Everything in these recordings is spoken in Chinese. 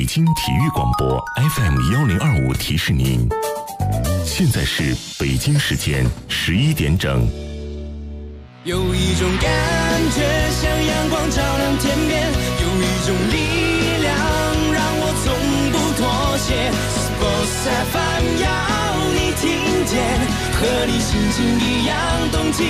北京体育广播 FM1025提示您，现在是北京时间11点整。 有一种感觉像阳光照亮天边，有一种力量让我从不妥协。Sports FM 要你听见，和你心情一样动起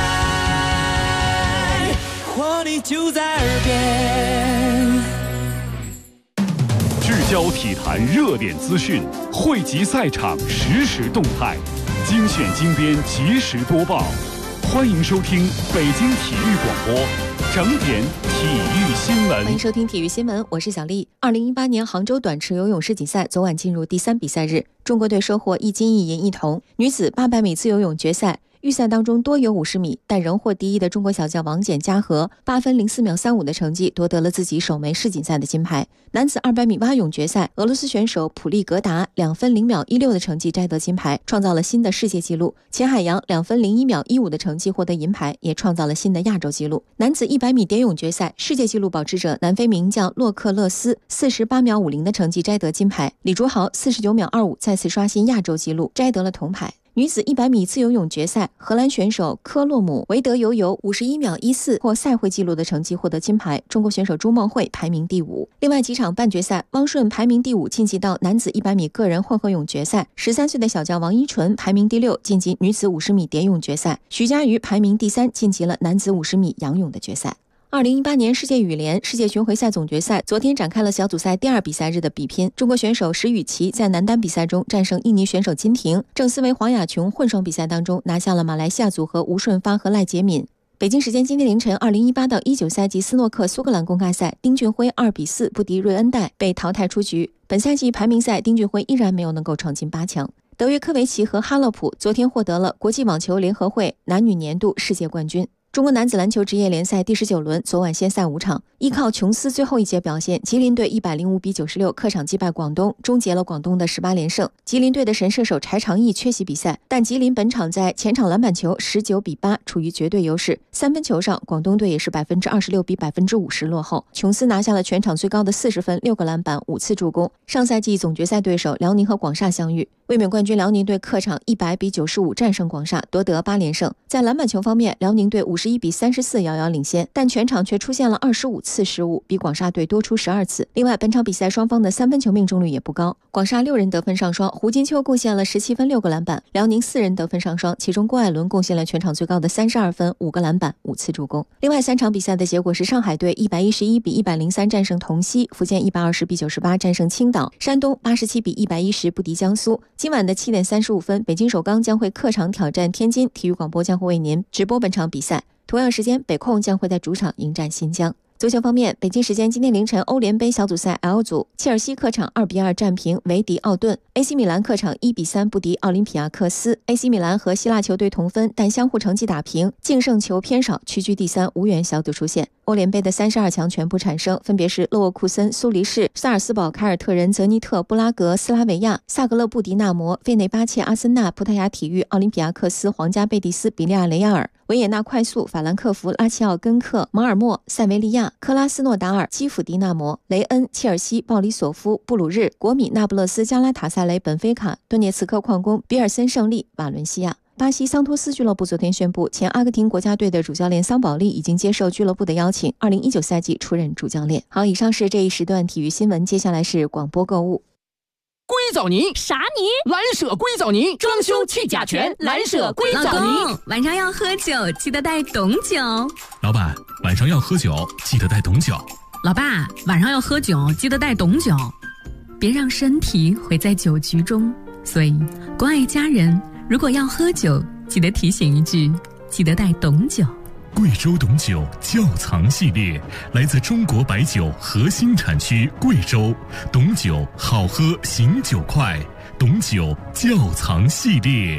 来，活力就在耳边。 聚焦体坛热点资讯，汇集赛场实时动态，精选精编及时播报。欢迎收听北京体育广播整点体育新闻。 欢迎收听体育新闻，我是小丽。2018年杭州短池游泳世锦赛昨晚进入第3比赛日，中国队收获1金1银1铜。女子800米自由泳决赛，预赛当中多游50米，但仍获第一的中国小将王简嘉禾8分04秒35的成绩夺得了自己首枚世锦赛的金牌。男子200米蛙泳决赛，俄罗斯选手普利格达2分0秒16的成绩摘得金牌，创造了新的世界纪录。钱海洋2分01秒15的成绩获得银牌，也创造了新的亚洲纪录。男子100米蝶泳决赛，世界纪录保持者南非名将洛克勒斯48秒50的成绩摘得金牌，李竹豪49秒25再次刷新亚洲纪录，摘得了铜牌。女子100米自由泳决赛，荷兰选手科洛姆维德游51秒14破赛会纪录的成绩获得金牌，中国选手朱梦慧排名第5。另外几场半决赛，汪顺排名第5晋级到男子100米个人混合泳决赛，13岁的小将王一纯排名第6晋级女子50米蝶泳决赛，徐嘉余排名第3晋级了男子50米仰泳的决赛。2018年世界羽联世界巡回赛总决赛昨天展开了小组赛第2比赛日的比拼，中国选手石宇奇在男单比赛中战胜印尼选手金廷，郑思维黄雅琼混双比赛当中拿下了马来西亚组合吴顺发和赖洁敏。北京时间今天凌晨，2018到19赛季斯诺克苏格兰公开赛，丁俊晖2比4不敌瑞恩戴，被淘汰出局。本赛季排名赛，丁俊晖依然没有能够闯进8强。德约科维奇和哈勒普昨天获得了国际网球联合会男女年度世界冠军。中国男子篮球职业联赛第19轮昨晚先赛5场，依靠琼斯最后一节表现，吉林队105比96客场击败广东，终结了广东的18连胜。吉林队的神射手柴长义缺席比赛，但吉林本场在前场篮板球19比8处于绝对优势，三分球上广东队也是26%比50%落后。琼斯拿下了全场最高的40分，6个篮板，5次助攻。上赛季总决赛对手辽宁和广厦相遇，卫冕冠军辽宁队客场100比95战胜广厦，夺得8连胜。在篮板球方面，辽宁队51比34遥遥领先，但全场却出现了25次失误，比广厦队多出12次。另外，本场比赛双方的三分球命中率也不高，广厦6人得分上双，胡金秋贡献了17分6个篮板，辽宁4人得分上双，其中郭艾伦贡献了全场最高的32分5个篮板5次助攻。另外3场比赛的结果是上海队111比103战胜同曦，福建120比98战胜青岛，山东87比110不敌江苏。今晚的7点35分，北京首钢将会客场挑战天津，体育广播将会为您直播本场比赛。同样时间，北控将会在主场迎战新疆。足球方面，北京时间今天凌晨，欧联杯小组赛 L 组，切尔西客场2比2战平维迪奥顿， AC 米兰客场1比3不敌奥林匹亚克斯。 AC 米兰和希腊球队同分，但相互成绩打平，净胜球偏少，屈居第3，无缘小组出线。欧联杯的32强全部产生，分别是勒沃库森、苏黎世、萨尔斯堡、凯尔特人、泽尼特、布拉格、斯拉维亚、萨格勒布迪纳摩、费内巴切、阿森纳、葡萄牙体育、奥林匹亚克斯、皇家贝蒂斯、比利亚雷亚尔、维也纳快速、法兰克福、拉齐奥根克、马尔默、塞维利亚、克拉斯诺达尔、基辅迪纳摩、雷恩、切尔西、鲍里索夫、布鲁日、国米、那不勒斯、加拉塔萨雷、本菲卡、顿涅茨克矿工、比尔森胜利、瓦伦西亚。巴西桑托斯俱乐部昨天宣布，前阿根廷国家队的主教练桑保利已经接受俱乐部的邀请，2019赛季出任主教练。好，以上是这一时段体育新闻，接下来是广播购物。 硅藻泥啥泥？ 蓝舍硅藻泥，装修去甲醛，蓝舍硅藻泥。 老公，晚上要喝酒，记得带董酒。 老板，晚上要喝酒，记得带董酒。 老爸，晚上要喝酒，记得带董酒。别让身体毁在酒局中，所以关爱家人，如果要喝酒，记得提醒一句，记得带董酒。 贵州董酒窖藏系列，来自中国白酒核心产区贵州，董酒好喝醒酒快，董酒窖藏系列。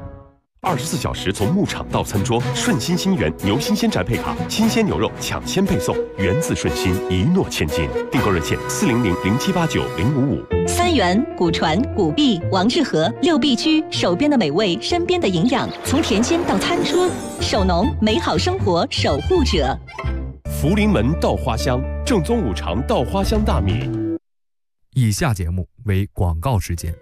24小时从牧场到餐桌，顺心新源牛新鲜宅配卡，新鲜牛肉抢先配送，源自顺心，一诺千金。订购热线40007890555。 三元、古传、古币、王致和6必居，手边的美味，身边的营养，从甜鲜到餐桌，手农美好生活守护者。 福临门稻花香，正宗五常稻花香大米。 以下节目为广告时间。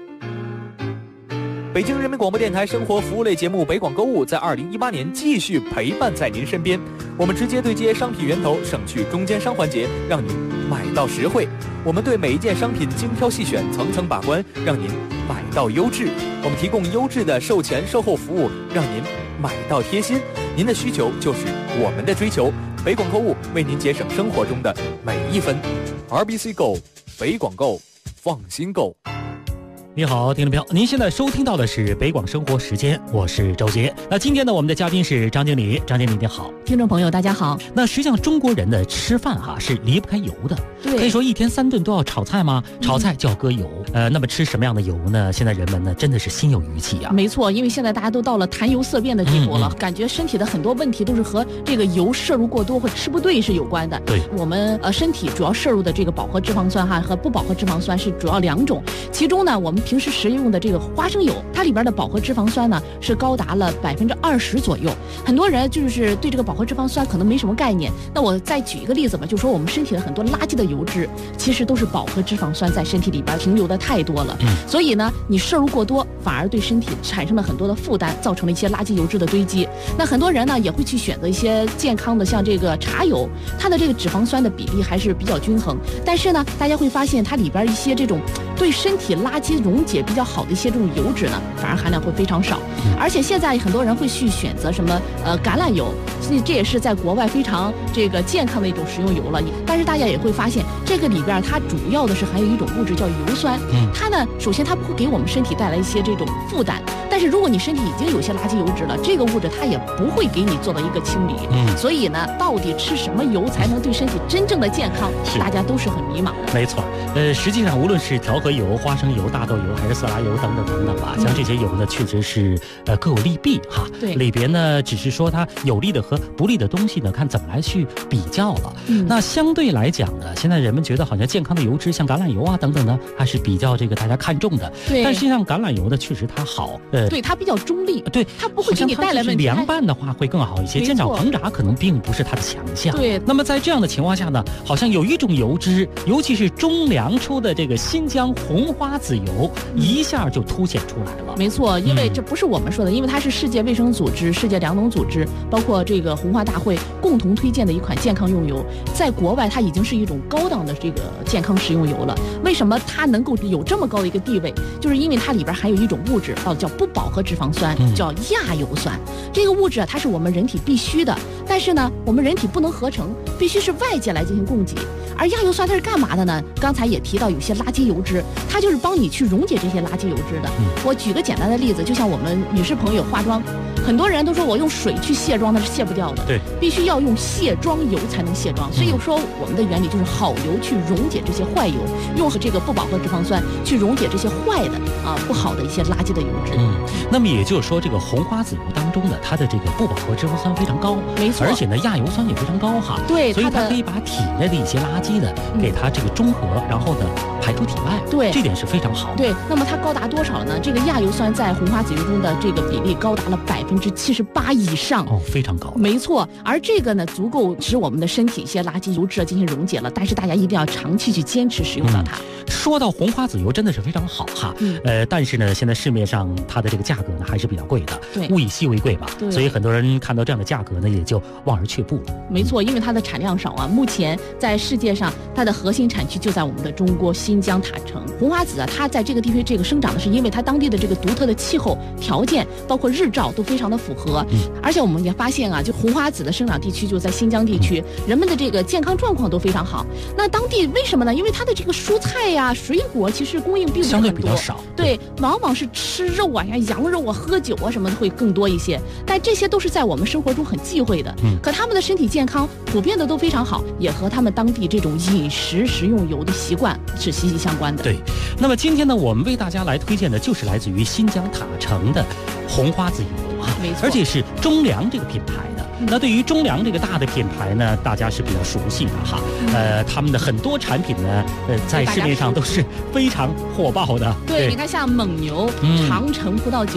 北京人民广播电台生活服务类节目北广购物在2018年继续陪伴在您身边，我们直接对接商品源头，省去中间商环节，让您买到实惠。我们对每一件商品精挑细选，层层把关，让您买到优质。我们提供优质的售前售后服务，让您买到贴心。您的需求就是我们的追求，北广购物为您节省生活中的每一分。RBC Go， 北广购，放心购。 你好，听众朋友，您现在收听到的是北广生活时间，我是周杰。那今天呢，我们的嘉宾是张经理，张经理你好。 听众朋友大家好。 那实际上中国人的吃饭是离不开油的， 对， 可以说一天3顿都要炒菜吗？炒菜就要搁油。那么吃什么样的油呢？现在人们呢真的是心有余悸啊。 没错，因为现在大家都到了谈油色变的地步了，感觉身体的很多问题都是和这个油摄入过多或吃不对是有关的。 对， 我们身体主要摄入的这个饱和脂肪酸和不饱和脂肪酸是主要2种，其中呢我们平时食用的这个花生油，它里边的饱和脂肪酸呢是高达了20%左右。很多人就是对这个饱和脂肪酸可能没什么概念。那我再举一个例子吧，就说我们身体的很多垃圾的油脂，其实都是饱和脂肪酸在身体里边停留的太多了。所以呢，你摄入过多，反而对身体产生了很多的负担，造成了一些垃圾油脂的堆积。那很多人呢也会去选择一些健康的，像这个茶油，它的这个脂肪酸的比例还是比较均衡。但是呢，大家会发现它里边一些这种对身体垃圾溶解比较好的一些这种油脂呢，反而含量会非常少。而且现在很多人会去选择什么橄榄油，这也是在国外非常这个健康的一种食用油了。但是大家也会发现，这个里边它主要的是含有一种物质叫油酸。它呢，首先它不会给我们身体带来一些这种负担，但是如果你身体已经有些垃圾油脂了，这个物质它也不会给你做到一个清理。所以呢，到底吃什么油才能对身体真正的健康，大家都是很迷茫的。 没错，实际上无论是调和油、花生油、大豆油还是色拉油等等等等吧，像这些油呢，确实是各有利弊哈。 对， 里边呢只是说它有利的和不利的东西呢，看怎么来去比较了。那相对来讲呢，现在人们觉得好像健康的油脂，像橄榄油等等呢，还是比较这个大家看重的。 对， 但实际上橄榄油呢，确实它好， 对，它比较中立， 对， 它不会给你带来问题。 凉拌的话会更好一些，煎炒烹炸可能并不是它的强项。 对， 那么在这样的情况下呢，好像有一种油脂，尤其是中粮出的这个新疆红花籽油，一下就凸显出来了。 没错，因为这不是我们说的，因为它是世界卫生组织、世界粮农组织，包括这个红花大会共同推荐的一款健康用油，在国外它已经是一种高档的这个健康食用油了。为什么它能够有这么高的一个地位？就是因为它里边含有一种物质，叫不饱和脂肪酸，叫亚油酸。这个物质它是我们人体必须的，但是呢，我们人体不能合成，必须是外界来进行供给。而亚油酸它是干嘛的呢？刚才也提到有些垃圾油脂，它就是帮你去溶解这些垃圾油脂的。我举个简单的例子，就像我们女士朋友化妆，很多人都说我用水去卸妆，那是卸不掉的， 对， 必须要用卸妆油才能卸妆。所以说我们的原理就是好油去溶解这些坏油，用这个不饱和脂肪酸去溶解这些坏的不好的一些垃圾的油脂。 那么也就是说，这个红花籽油当中呢，它的这个不饱和脂肪酸非常高， 没错， 而且呢亚油酸也非常高哈。 对， 所以它可以把体内的一些垃圾呢给它这个中和，然后呢排出体外。 对， 这点是非常好的。 对，那么它高达多少呢？这个亚油酸在红花籽油中的这个比例高达了78%以上， 非常高。 没错，而这个呢，足够使我们的身体一些垃圾油脂进行溶解了。但是大家一定要长期去坚持使用到它。 说到红花籽油，真的是非常好哈。但是呢，现在市面上它的这个价格呢还是比较贵的， 对， 物以稀为贵嘛，所以很多人看到这样的价格呢，也就望而却步了。 没错，因为它的产量少啊。目前在世界上，它的核心产区就在我们的中国新疆塔城。红花籽它在这个地区这个生长的是因为它当地的这个独特的气候条件，包括日照都非常的符合。而且我们也发现就红花籽的生长地区就在新疆地区，人们的这个健康状况都非常好。那当地为什么呢？因为它的这个蔬菜呀、水果其实供应并不是很多， 相对比较少。 对，往往是吃肉像羊肉喝酒什么的会更多一些。但这些都是在我们生活中很忌讳的。可他们的身体健康普遍的都非常好，也和他们当地这种饮食食用油的习惯是息息相关的。 对，那么今天呢，我们为大家来推荐的就是来自于新疆塔城的红花籽油没错， 而且是中粮这个品牌的。那对于中粮这个大的品牌呢，大家是比较熟悉的哈。他们的很多产品呢，在市面上都是非常火爆的。 对，你看像蒙牛、长城葡萄酒、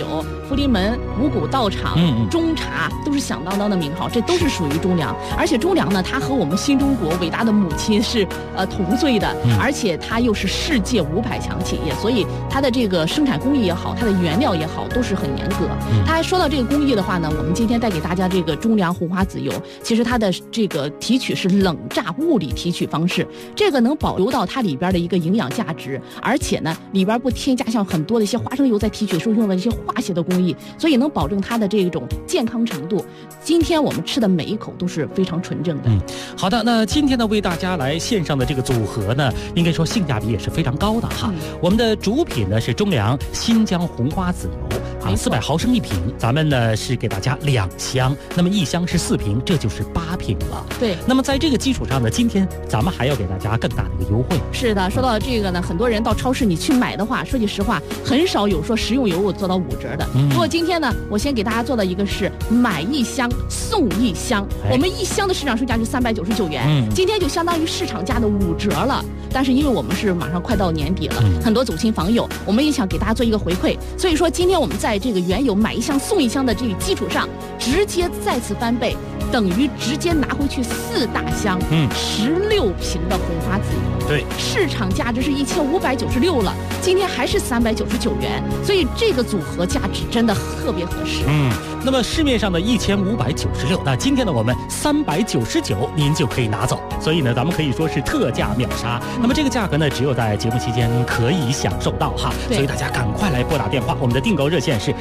福临门、五谷道场、中茶都是响当当的名号，这都是属于中粮。而且中粮呢，它和我们新中国伟大的母亲是同岁的，而且它又是世界500强企业，所以它的这个生产工艺也好，它的原料也好，都是很严格。它还说到这个工艺的话呢，我们今天带给大家这个中粮红花籽油，其实它的这个提取是冷榨物理提取方式，这个能保留到它里边的一个营养价值，而且呢里边不添加像很多的一些花生油在提取时候用的一些化学的工艺，所以能保证它的这种健康程度。今天我们吃的每一口都是非常纯正的。 好的，那今天呢为大家来献上的这个组合呢，应该说性价比也是非常高的哈。我们的主品呢是中粮新疆红花籽油，400毫升1瓶，咱们呢是给大家2箱，那么1箱是4瓶，这就是8瓶了。 对， 那么在这个基础上呢，今天咱们还要给大家更大的一个优惠。 是的，说到这个呢，很多人到超市你去买的话，说句实话，很少有说食用油做到5折的。不过今天呢，我先给大家做的一个是买1箱送1箱，我们1箱的市场售价是399元，今天就相当于市场价的5折了。但是因为我们是马上快到年底了，很多走亲访友，我们也想给大家做一个回馈，所以说今天我们在这个原有买1箱送1箱的这个基础上，直接再次翻倍，等于直接拿回去4大箱，16瓶的红花籽油。 对， 市场价值是1596了，今天还是399元，所以这个组合价值真的特别合适。 那么市面上的1596，那今天呢我们399您就可以拿走，所以呢咱们可以说是特价秒杀。那么这个价格呢只有在节目期间可以享受到哈，所以大家赶快来拨打电话，我们的订购热线是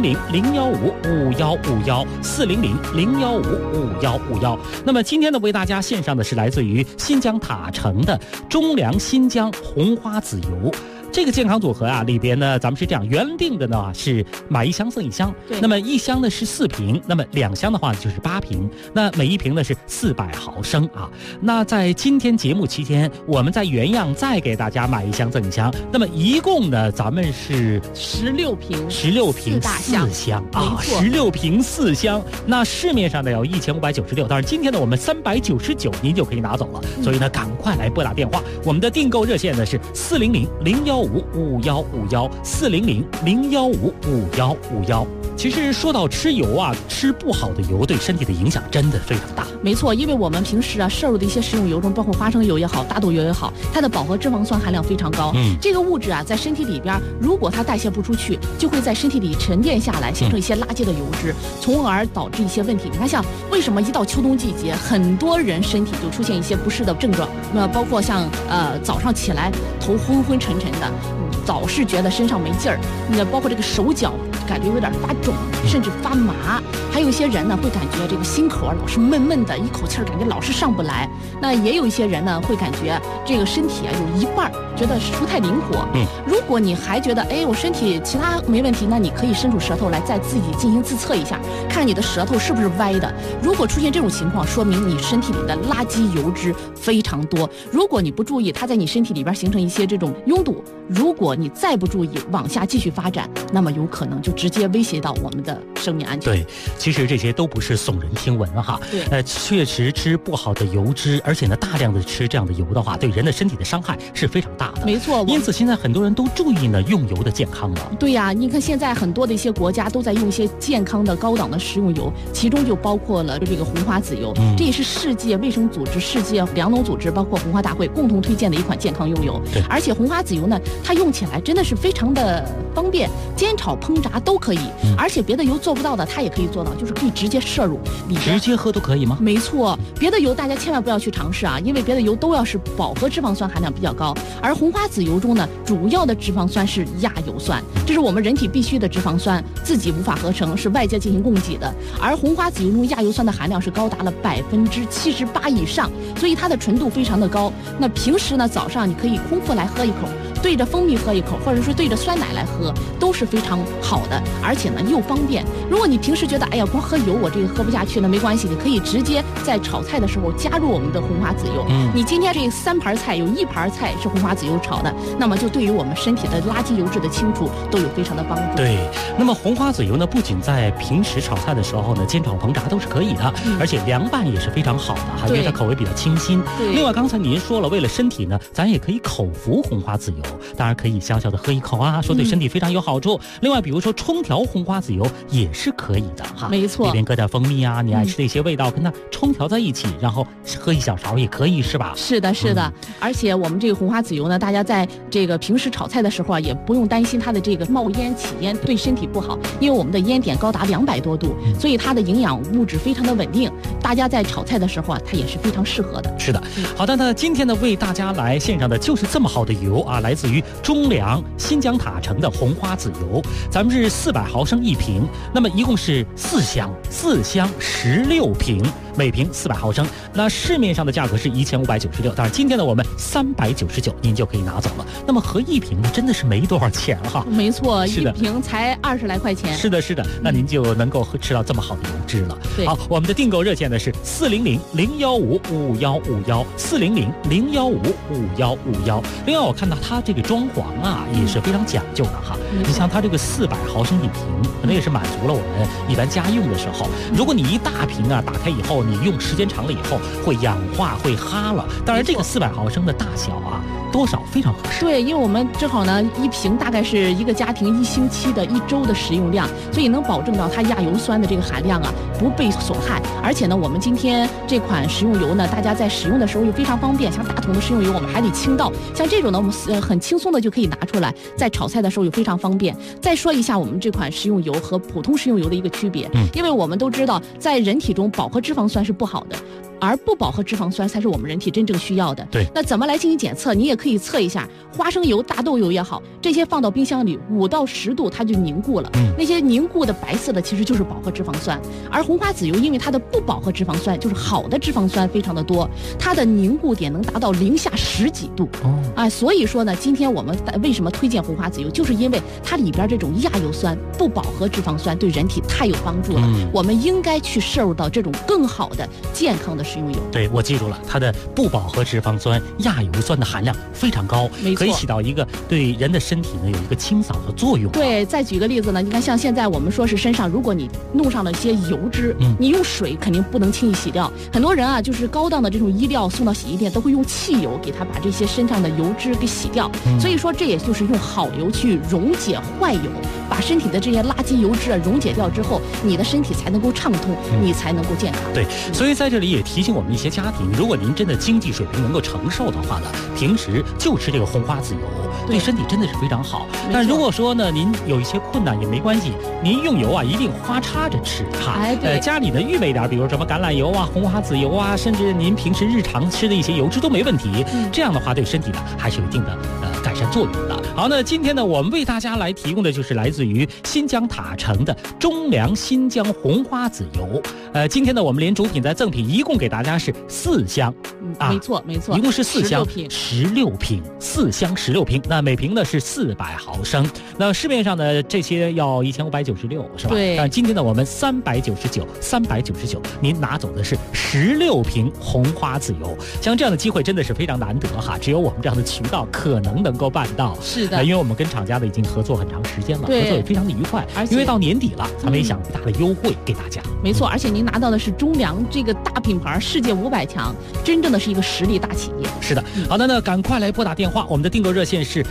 400-015-5151，400-015-5151。那么今天呢为大家献上的是来自于新疆塔城的中粮新疆红花籽油。这个健康组合啊，里边呢，咱们是这样原定的呢，是买1箱送1箱。那么1箱呢是4瓶，那么2箱的话就是8瓶，那每1瓶呢是400毫升啊。那在今天节目期间，我们在原样再给大家买1箱赠1箱，那么一共呢，咱们是 16瓶 4箱啊，16瓶4箱。那市面上呢有1596，但是今天呢我们399您就可以拿走了，所以呢赶快来拨打电话，我们的订购热线呢是400-015-5151，400-015-5151。其实说到吃油啊，吃不好的油对身体的影响真的非常大。 没错，因为我们平时摄入的一些食用油中，包括花生油也好，大豆油也好，它的饱和脂肪酸含量非常高。这个物质啊，在身体里边，如果它代谢不出去，就会在身体里沉淀下来，形成一些垃圾的油脂，从而导致一些问题。你看，像为什么一到秋冬季节，很多人身体就出现一些不适的症状？那包括像早上起来头昏昏沉沉的，早是觉得身上没劲儿，那包括这个手脚感觉有点发肿，甚至发麻。还有一些人呢，会感觉这个心口老是闷闷的，一口气儿感觉老是上不来。那也有一些人呢，会感觉这个身体啊有一半觉得是不太灵活。如果你还觉得我身体其他没问题，那你可以伸出舌头来，再自己进行自测一下，看你的舌头是不是歪的。如果出现这种情况，说明你身体里的垃圾油脂非常多。如果你不注意，它在你身体里边形成一些这种拥堵，如果你再不注意往下继续发展，那么有可能就直接威胁到我们的生命安全。 对，其实这些都不是耸人听闻哈。 对， 确实吃不好的油脂，而且呢大量的吃这样的油的话，对人的身体的伤害是非常大的。 没错， 因此现在很多人都注意呢用油的健康了。 对呀，你看现在很多的一些国家都在用一些健康的高档的食用油，其中就包括了这个红花籽油。这也是世界卫生组织、世界粮农组织包括红花大会共同推荐的一款健康用油。而且红花籽油呢，它用起来真的是非常的方便，煎炒烹炸都可以。而且别的油做不到的，它也可以做到，就是可以直接摄入里边， 直接喝都可以吗？ 没错，别的油大家千万不要去尝试啊，因为别的油都要是饱和脂肪酸含量比较高，而红花籽油中呢，主要的脂肪酸是亚油酸，这是我们人体必需的脂肪酸，自己无法合成，是外界进行供给的。而红花籽油中亚油酸的含量是高达了78%以上，所以它的纯度非常的高。那平时呢，早上你可以空腹来喝一口，对着蜂蜜喝一口，或者说对着酸奶来喝，都是非常好的，而且呢又方便。如果你平时觉得光喝油我这个喝不下去了，没关系，你可以直接在炒菜的时候加入我们的红花籽油。你今天这3盘菜有1盘菜是红花籽油炒的，那么就对于我们身体的垃圾油脂的清除都有非常的帮助。 对，那么红花籽油呢，不仅在平时炒菜的时候呢，煎炒烹炸都是可以的，而且凉拌也是非常好的因为它口味比较清新。另外刚才您说了，为了身体呢，咱也可以口服红花籽油。 当然可以小小的喝一口啊，说对身体非常有好处。另外比如说冲调红花籽油也是可以的哈， 没错， 里边搁点蜂蜜啊，你爱吃的一些味道跟它冲调在一起，然后喝一小勺也可以，是吧？ 是的，是的。而且我们这个红花籽油呢，大家在这个平时炒菜的时候啊，也不用担心它的这个冒烟起烟对身体不好，因为我们的烟点高达200多度，所以它的营养物质非常的稳定，大家在炒菜的时候啊，它也是非常适合的。 是的，好的，那今天呢为大家来献上的就是这么好的油啊，来自于中粮新疆塔城的红花籽油，咱们是400毫升1瓶，那么一共是4箱16瓶，每瓶400毫升，那市面上的价格是1596，当然今天呢我们399您就可以拿走了。那么合1瓶呢真的是没多少钱哈。 没错，1瓶才20来块钱。 是的，是的，那您就能够吃到这么好的油脂了。好，我们的订购热线呢是400-015-5151，400-015-5151。另外我看到它这个装潢啊也是非常讲究的哈。你像它这个400毫升1瓶，可能也是满足了我们一般家用的时候。如果你一大瓶啊打开以后，你用时间长了以后会氧化会哈了。当然这个400毫升的大小啊多少非常合适。 对，因为我们正好呢1瓶大概是一个家庭1星期的1周的食用量，所以能保证到它亚油酸的这个含量啊不被损害。而且呢我们今天这款食用油呢，大家在使用的时候又非常方便，像大桶的食用油我们还得倾倒，像这种呢我们很轻松的就可以拿出来，在炒菜的时候又非常方便。再说一下我们这款食用油和普通食用油的一个区别，因为我们都知道在人体中饱和脂肪酸是不好的，而不饱和脂肪酸才是我们人体真正需要的。 对， 那怎么来进行检测？你也可以测一下花生油、大豆油也好，这些放到冰箱里5到10度它就凝固了，那些凝固的白色的其实就是饱和脂肪酸。而红花籽油因为它的不饱和脂肪酸就是好的脂肪酸非常的多，它的凝固点能达到零下10几度。所以说呢今天我们为什么推荐红花籽油，就是因为它里边这种亚油酸、不饱和脂肪酸对人体太有帮助了，我们应该去摄入到这种更好的健康的食用油。 对，我记住了，它的不饱和脂肪酸、亚油酸的含量非常高，可以起到一个对人的身体呢有一个清扫的作用。 对，再举个例子呢，你看像现在我们说是身上如果你弄上了一些油脂，你用水肯定不能轻易洗掉，很多人啊就是高档的这种衣料送到洗衣店都会用汽油给它把这些身上的油脂给洗掉，所以说这也就是用好油去溶解坏油，把身体的这些垃圾油脂溶解掉之后，你的身体才能够畅通，你才能够健康。 对，所以在这里也提醒我们一些家庭，如果您真的经济水平能够承受的话呢，平时就吃这个红花籽油，对身体真的是非常好。但如果说呢您有一些困难也没关系，您用油啊一定花插着吃哈。家里呢预备点，比如什么橄榄油啊、红花籽油啊，甚至您平时日常吃的一些油脂都没问题。这样的话对身体呢还是有一定的改善作用的。好，那今天呢我们为大家来提供的就是来自于新疆塔城的中粮新疆红花籽油。今天呢我们连主品带赠品一共给大家是4箱， 没错， 一共是4箱16瓶，4箱16瓶，那每瓶呢是400毫升。那市面上的这些要1596是吧？ 对。 但今天呢我们399，您拿走的是16瓶红花籽油。像这样的机会真的是非常难得哈，只有我们这样的渠道可能够办到。 是的， 因为我们跟厂家呢已经合作很长时间了，合作也非常的愉快。因为到年底了，咱们也想大的优惠给大家。 没错，而且您拿到的是中粮这个大品牌，世界500强，真正的是一个实力大企业。 是的，好的，那赶快来拨打电话，我们的订购热线是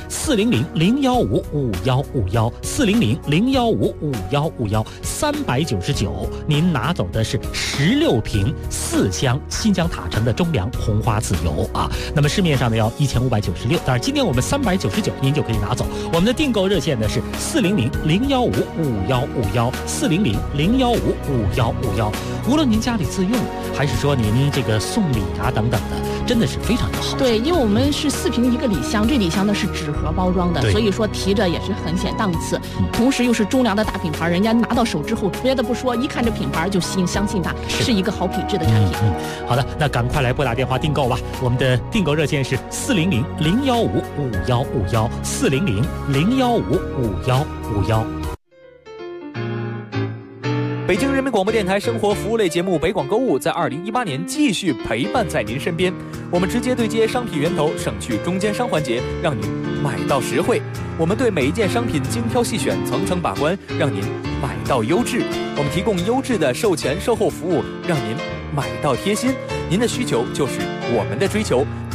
400-015-5151，400-015-5151，399，您拿走的是16瓶4箱新疆塔城的中粮红花籽油啊。那么市面上呢要1596，当然今天我们399您就可以拿走。我们的订购热线呢是400-015-5151，400-015-5151。无论您家里自用，还是说您这个送礼啊等等的，真的是非常的好。 对，因为我们是4瓶1个礼箱，这礼箱呢是纸盒包装的，所以说提着也是很显档次，同时又是中粮的大品牌，人家拿到手之后别的不说，一看这品牌就相信它是一个好品质的产品。 好的，那赶快来拨打电话订购吧。我们的订购热线是400-015-5151，400-015-5151。 北京人民广播电台生活服务类节目北广购物在2018年继续陪伴在您身边，我们直接对接商品源头，省去中间商环节，让您买到实惠。我们对每一件商品精挑细选，层层把关，让您买到优质。我们提供优质的售前售后服务，让您买到贴心。您的需求就是我们的追求，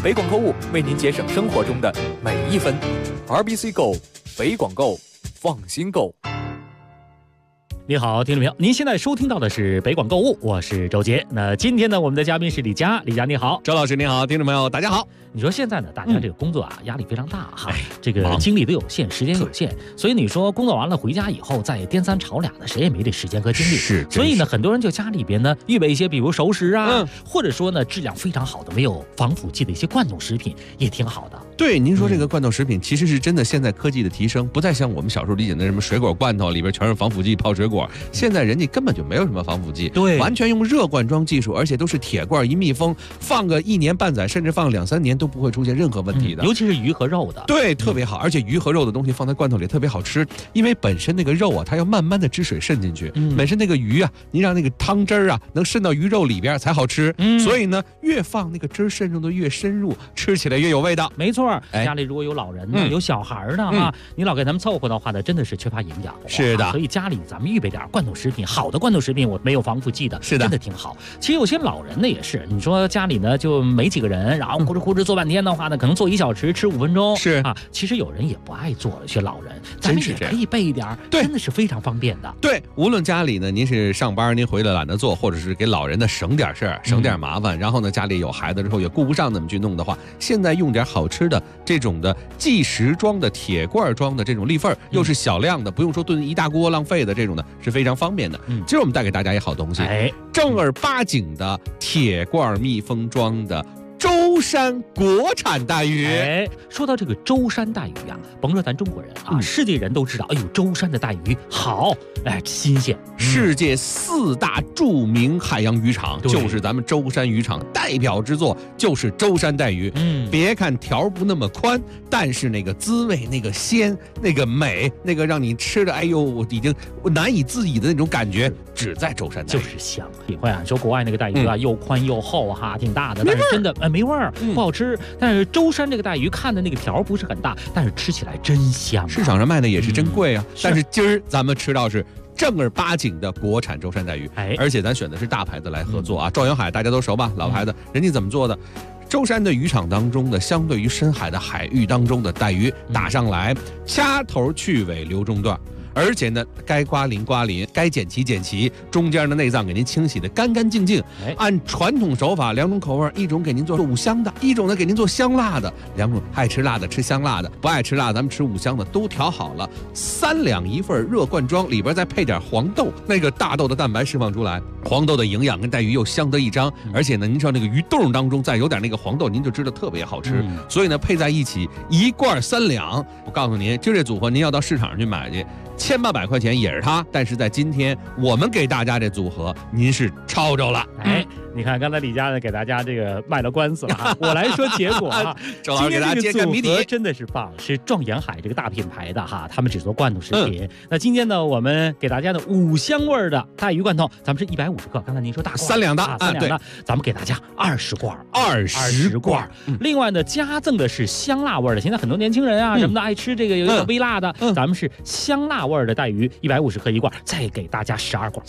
北广购物为您节省生活中的每一分。RBC Go， 北广购，放心购。 你好，听众朋友，您现在收听到的是北广购物，我是周杰。那今天呢，我们的嘉宾是李佳，李佳你好， 周老师你好，听众朋友大家好。 你说现在呢，大家这个工作啊，压力非常大哈，这个精力都有限，时间有限，所以你说工作完了回家以后再颠三吵俩的，谁也没这时间和精力。 是， 所以呢，很多人就家里边呢预备一些，比如熟食啊，或者说呢质量非常好的、没有防腐剂的一些罐头食品，也挺好的。 对，您说这个罐头食品其实是真的，现在科技的提升，不再像我们小时候理解的什么水果罐头里边全是防腐剂泡水果，现在人家根本就没有什么防腐剂， 对， 完全用热灌装技术，而且都是铁罐一密封，放个1年半载，甚至放2、3年都不会出现任何问题的。 尤其是鱼和肉的， 对，特别好，而且鱼和肉的东西放在罐头里特别好吃，因为本身那个肉啊，它要慢慢的汁水渗进去，本身那个鱼啊，您让那个汤汁啊能渗到鱼肉里边才好吃，所以呢，越放那个汁渗入的越深入，吃起来越有味道。 没错，家里如果有老人呢，有小孩呢啊，你老给他们凑合的话呢，真的是缺乏营养。 是的， 所以家里咱们预备点罐头食品，好的罐头食品，我没有防腐剂的， 是的， 真的挺好。其实有些老人呢也是，你说家里呢就没几个人，然后呼哧做半天的话呢，可能做1小时吃5分钟， 是啊。其实有人也不爱做，有些老人，咱们也可以备一点，真的是非常方便的。 对，无论家里呢，您是上班，您回来懒得做，或者是给老人呢省点事儿，省点麻烦，然后呢家里有孩子之后也顾不上怎么去弄的话，现在用点好吃的这种的即食装的铁罐装的这种立份，又是小量的，不用说炖一大锅浪费的这种的，是非常方便的。今儿我们带给大家一好东西，正儿八经的铁罐密封装的舟山国产带鱼。 说到这个舟山带鱼啊，甭说咱中国人啊，世界人都知道，哎呦，舟山的带鱼好，新鲜。 世界4大著名海洋渔场就是咱们舟山渔场，代表之作就是舟山带鱼。别看条不那么宽，但是那个滋味、那个鲜、那个美、那个让你吃的，哎呦，我已经难以自已的那种感觉，只在舟山带鱼。 就是香。体会啊，说国外那个带鱼啊，又宽又厚哈，挺大的，但是真的没味儿，不好吃。但是舟山这个带鱼看的那个条不是很大，但是吃起来真香。 市场上卖的也是真贵啊，但是今儿咱们吃到是正儿八经的国产舟山带鱼，而且咱选的是大牌子来合作啊。壮远海大家都熟吧，老牌子，人家怎么做的？舟山的渔场当中的，相对于深海的海域当中的带鱼打上来，掐头去尾留中段。而且呢，该刮鳞刮鳞，该剪鳍剪鳍，中间的内脏给您清洗的干干净净。按传统手法，2种口味，一种给您做5香的，一种呢给您做香辣的，2种，爱吃辣的吃香辣的，不爱吃辣咱们吃5香的，都调好了，3两一份热罐装，里边再配点黄豆，那个大豆的蛋白释放出来，黄豆的营养跟带鱼又相得益彰，而且呢，您知道那个鱼冻当中再有点那个黄豆，您就知道特别好吃。所以呢，配在一起1罐3两，我告诉您，就这组合您要到市场上去买去。1800块钱也是它，但是在今天我们给大家这组合，您是抄着了。 你看刚才李佳呢给大家这个卖了官司了啊，我来说结果啊， 周老师给大家揭开谜底， 真的是棒，是壮远海这个大品牌的哈，他们只做罐头食品。那今天呢，我们给大家的5香味的带鱼罐头，咱们是150克，刚才您说大罐 3两的 ，3两的，咱们给大家20罐 ，20罐。 另外呢，加赠的是香辣味的，现在很多年轻人啊什么的爱吃这个有点微辣的，咱们是香辣味的带鱼150克1罐，再给大家12罐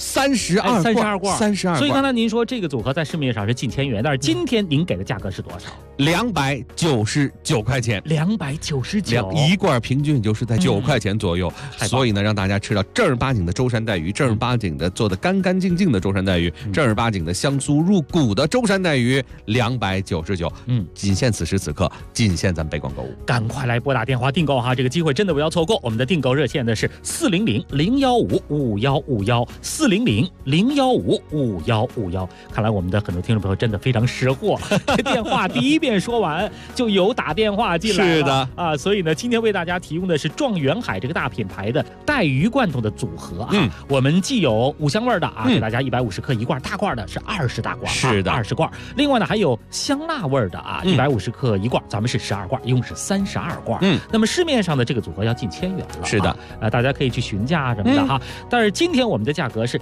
，32罐，32罐。 所以刚才您说这个组合在市面上是近千元，但是今天您给的价格是多少 ？299块钱 ，299，1 罐平均也就是在9块钱左右。所以呢，让大家吃到正儿八经的舟山带鱼，正儿八经的做的干干净净的舟山带鱼，正儿八经的香酥入骨的舟山带鱼，299。仅限此时此刻，仅限咱北广购物， 赶快来拨打电话订购哈，这个机会真的不要错过。我们的订购热线呢是400-015-5151，400-015-5151。看来我们的很多听众朋友真的非常识货，这电话第一遍说完就有打电话进来了。 是的啊，所以呢，今天为大家提供的是壮远海这个大品牌的带鱼罐头的组合啊。我们既有5香味的啊，给大家150克1罐，大罐的是20大罐， 是的 ，20罐。另外呢，还有香辣味的啊，150克1罐，咱们是12罐，一共是32罐。那么市面上的这个组合要近1000元了。 是的， 大家可以去询价什么的哈。但是今天我们的价格是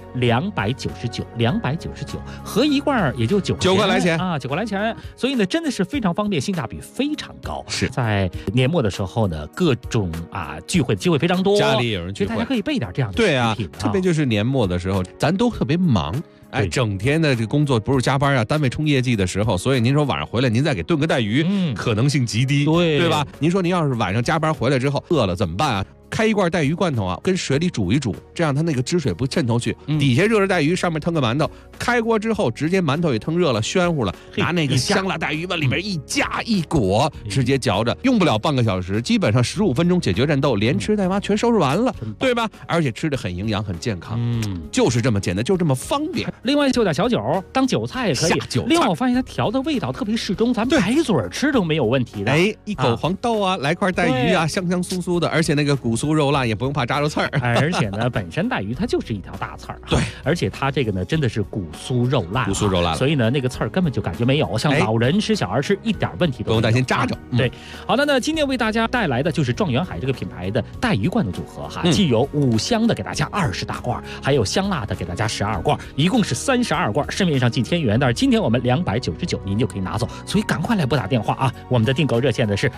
299，合1罐也就9 块来钱啊，9块来钱。所以呢，真的是非常方便，性价比非常高。 是在年末的时候呢，各种聚会的机会非常多， 家里有人聚会， 大家可以备点这样的对啊，特别就是年末的时候，咱都特别忙。 哎，整天的这工作不是加班啊，单位冲业绩的时候，所以您说晚上回来您再给炖个带鱼，可能性极低，对吧？您说您要是晚上加班回来之后饿了怎么办啊？开一罐带鱼罐头啊，跟水里煮一煮，这样它那个汁水不渗透去，底下热着带鱼，上面腾个馒头，开锅之后直接馒头也腾热了，暄乎了，拿那个香辣带鱼往里面一夹一裹，直接嚼着，用不了半个小时，基本上15分钟解决战斗，连吃带挖全收拾完了，对吧？而且吃的很营养很健康，就是这么简单，就这么方便。 另外就点小酒当韭菜也可以，另外我发现它调的味道特别适中，咱们白嘴吃都没有问题的。 哎，一口黄豆啊，来块带鱼啊，香香酥酥的，而且那个骨酥肉烂也不用怕扎着刺儿， 而且呢，本身带鱼它就是一条大刺儿， 对， 而且它这个呢真的是骨酥肉烂， 骨酥肉烂， 所以呢那个刺儿根本就感觉没有，像老人吃小孩吃一点问题都不用担心扎着。 对，好的，那今天为大家带来的就是状元海这个品牌的带鱼罐的组合哈，既有5香的给大家20大罐，还有香辣的给大家12罐，一共是32罐，市面上近1000元，但是今天我们299您就可以拿走，所以赶快来拨打电话啊！我们的订购热线呢是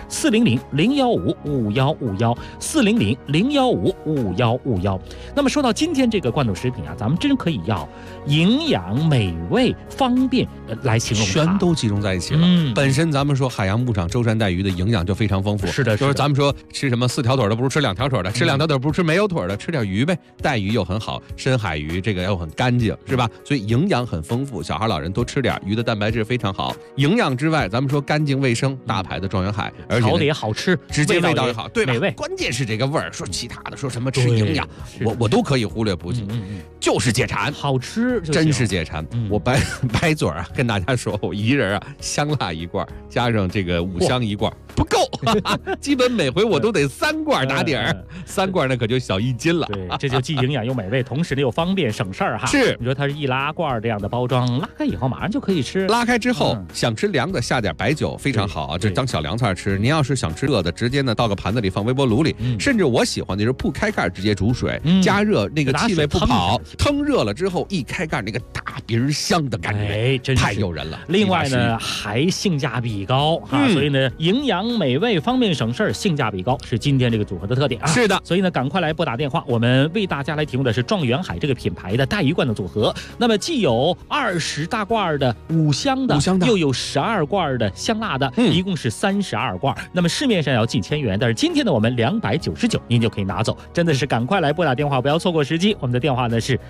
400-015-5151，400-015-5151。那么说到今天这个罐头食品啊，咱们真可以要营养、美味、方便来形容它， 全都集中在一起了。本身咱们说海洋牧场舟山带鱼的营养就非常丰富， 是的， 就是咱们说吃什么4条腿的不如吃2条腿的，吃2条腿不如吃没有腿的，吃点鱼呗。带鱼又很好，深海鱼这个又很干净，是吧？所以营养很丰富，小孩老人多吃点，鱼的蛋白质非常好。营养之外，咱们说干净卫生，大牌的状元海，而且调的也好吃， 直接味道也好，对吧？ 美味， 关键是这个味儿。说其他的，说什么吃营养，我都可以忽略不计，就是解馋， 好吃， 真是解馋。我白嘴啊，跟大家说，我一人啊，香辣1罐，加上这个5香1罐不够，基本每回我都得3罐打底儿，3罐那可就小1斤了。 对，这就既营养又美味，同时呢又方便省事儿哈。 是， 你说它是易拉罐这样的包装，拉开以后马上就可以吃。 拉开之后，想吃凉的下点白酒非常好啊，这当小凉菜吃。您要是想吃热的，直接呢倒个盘子里放微波炉里，甚至我喜欢的就是不开盖直接煮水，加热那个气味不跑，腾热了之后一开盖那个大鼻香的感觉， 真太诱人了。 另外呢还性价比高啊，所以呢营养美味方便省事儿，性价比高是今天这个组合的特点啊。 是的， 所以呢赶快来拨打电话，我们为大家来提供的是状元海这个品牌的带鱼罐的组合。那么既有20大罐的5香的，又有12罐的香辣的，一共是32罐。那么市面上要近1000元，但是今天呢我们299您就可以拿走，真的是赶快来拨打电话，不要错过时机。我们的电话呢是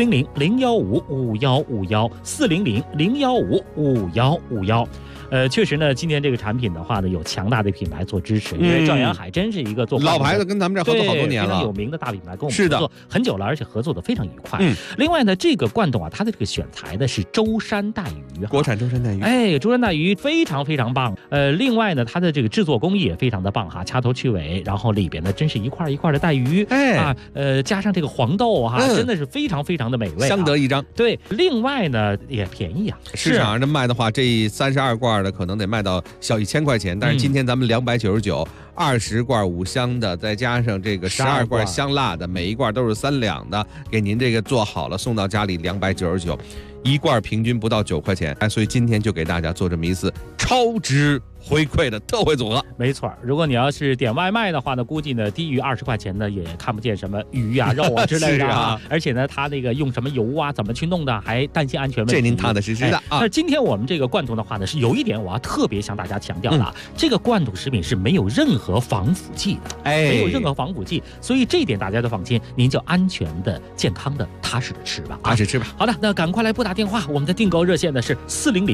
400-015-5151，400-015-5151。确实呢，今天这个产品的话呢，有强大的品牌做支持，因为状元海真是一个做老牌子，跟咱们这合作好多年了， 非常有名的大品牌，跟我们合作很久了，而且合作的非常愉快。另外呢，这个罐头啊，它的这个选材呢是舟山带鱼， 国产舟山带鱼， 哎，舟山带鱼非常非常棒。另外呢，它的这个制作工艺也非常的棒哈，掐头去尾，然后里边呢真是一块一块的带鱼，加上这个黄豆哈，真的是非常非常的美味， 相得益彰。 对，另外呢也便宜啊， 市场上这卖的话，这32罐的可能得卖到小1000块钱，但是今天咱们299，20罐5香的，再加上这个12罐香辣的，每一罐都是3两的，给您这个做好了送到家里299，一罐平均不到9块钱，所以今天就给大家做这么一次超值回馈的特惠组合。 没错，如果你要是点外卖的话呢，估计呢低于20块钱呢也看不见什么鱼啊肉啊之类的而且呢它那个用什么油啊怎么去弄的还担心安全问题， 这您踏踏实实的那今天我们这个罐头的话呢，是有一点我要特别向大家强调的，这个罐头食品是没有任何防腐剂的，没有任何防腐剂，所以这一点大家都放心，您就安全的健康的踏实的吃吧， 踏实吃吧。 好的，那赶快来拨打电话，我们的订购热线呢是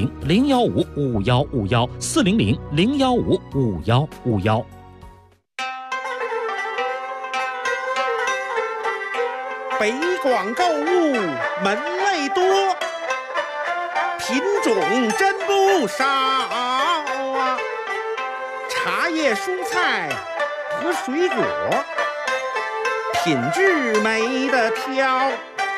400-015-5151，400-015-5151。 北广购物门类多，品种真不少啊！茶叶、蔬菜和水果，品质没得挑。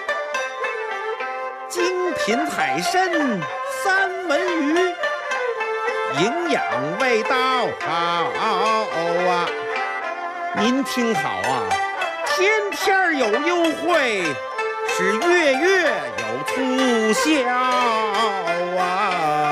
精品海参、三文鱼，营养味道好啊！您听好啊！天天有优惠，是月月有促销啊！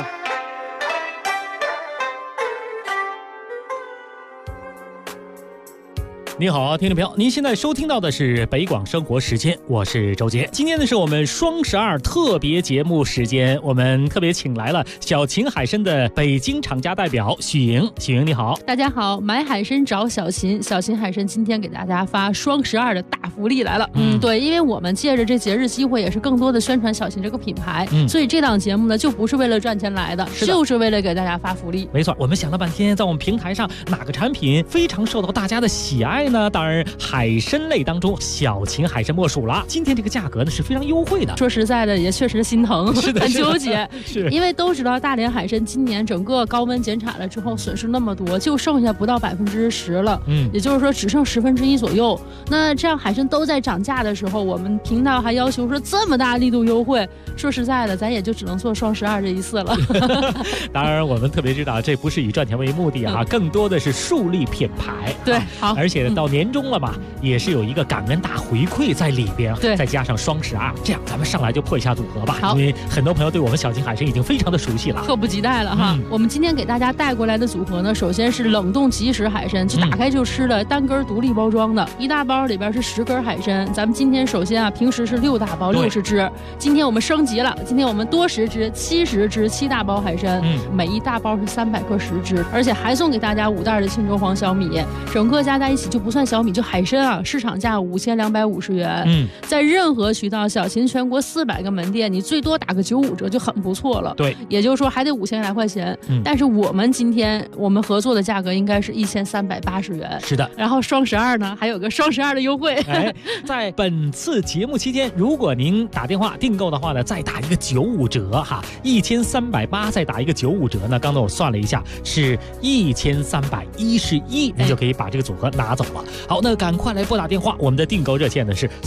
你好，听众朋友，您现在收听到的是北广生活时间，我是周杰。今天呢是我们双12特别节目时间，我们特别请来了小秦海参的北京厂家代表许莹。许莹你好。 大家好，买海参找小秦，小秦海参今天给大家发双12的大福利来了。对，因为我们借着这节日机会，也是更多的宣传小秦这个品牌，所以这档节目呢就不是为了赚钱来的，就是为了给大家发福利。 没错，我们想了半天，在我们平台上哪个产品非常受到大家的喜爱呢？当然海参类当中小秦海参莫属了。今天这个价格呢是非常优惠的， 说实在的也确实心疼，很纠结。 是因为都知道大连海参今年整个高温减产了之后损失那么多，就剩下不到10%了，也就是说只剩1/10左右。那这样海参都在涨价的时候，我们频道还要求说这么大力度优惠，说实在的咱也就只能做双12这一次了。 当然我们特别知道这不是以赚钱为目的啊，更多的是树立品牌。 对，好， 而且到年终了嘛，也是有一个感恩大回馈在里边， 对， 再加上双12，这样咱们上来就破一下组合吧。 好， 因为很多朋友对我们小秦海参已经非常的熟悉了， 迫不及待了哈。我们今天给大家带过来的组合呢，首先是冷冻即食海参，就打开就吃的，单根独立包装的，一大包里边是10根海参。咱们今天首先啊，平时是6大包60只，今天我们升级了，今天我们多10只70只7大包海参，每一大包是300克10只，而且还送给大家5袋的庆州黄小米，整个加在一起就不算小米，就海参啊，市场价5250元。在任何渠道，小秦全国400个门店，你最多打个95折就很不错了。 对， 也就是说还得5000来块钱。但是我们今天我们合作的价格应该是1380元。 是的， 然后双12呢还有个双12的优惠。 在本次节目期间，如果您打电话订购的话呢，再打一个95折哈，1380再打一个95折呢，刚才我算了一下是1311，您就可以把这个组合拿走了。好，那赶快来拨打电话，我们的订购热线呢是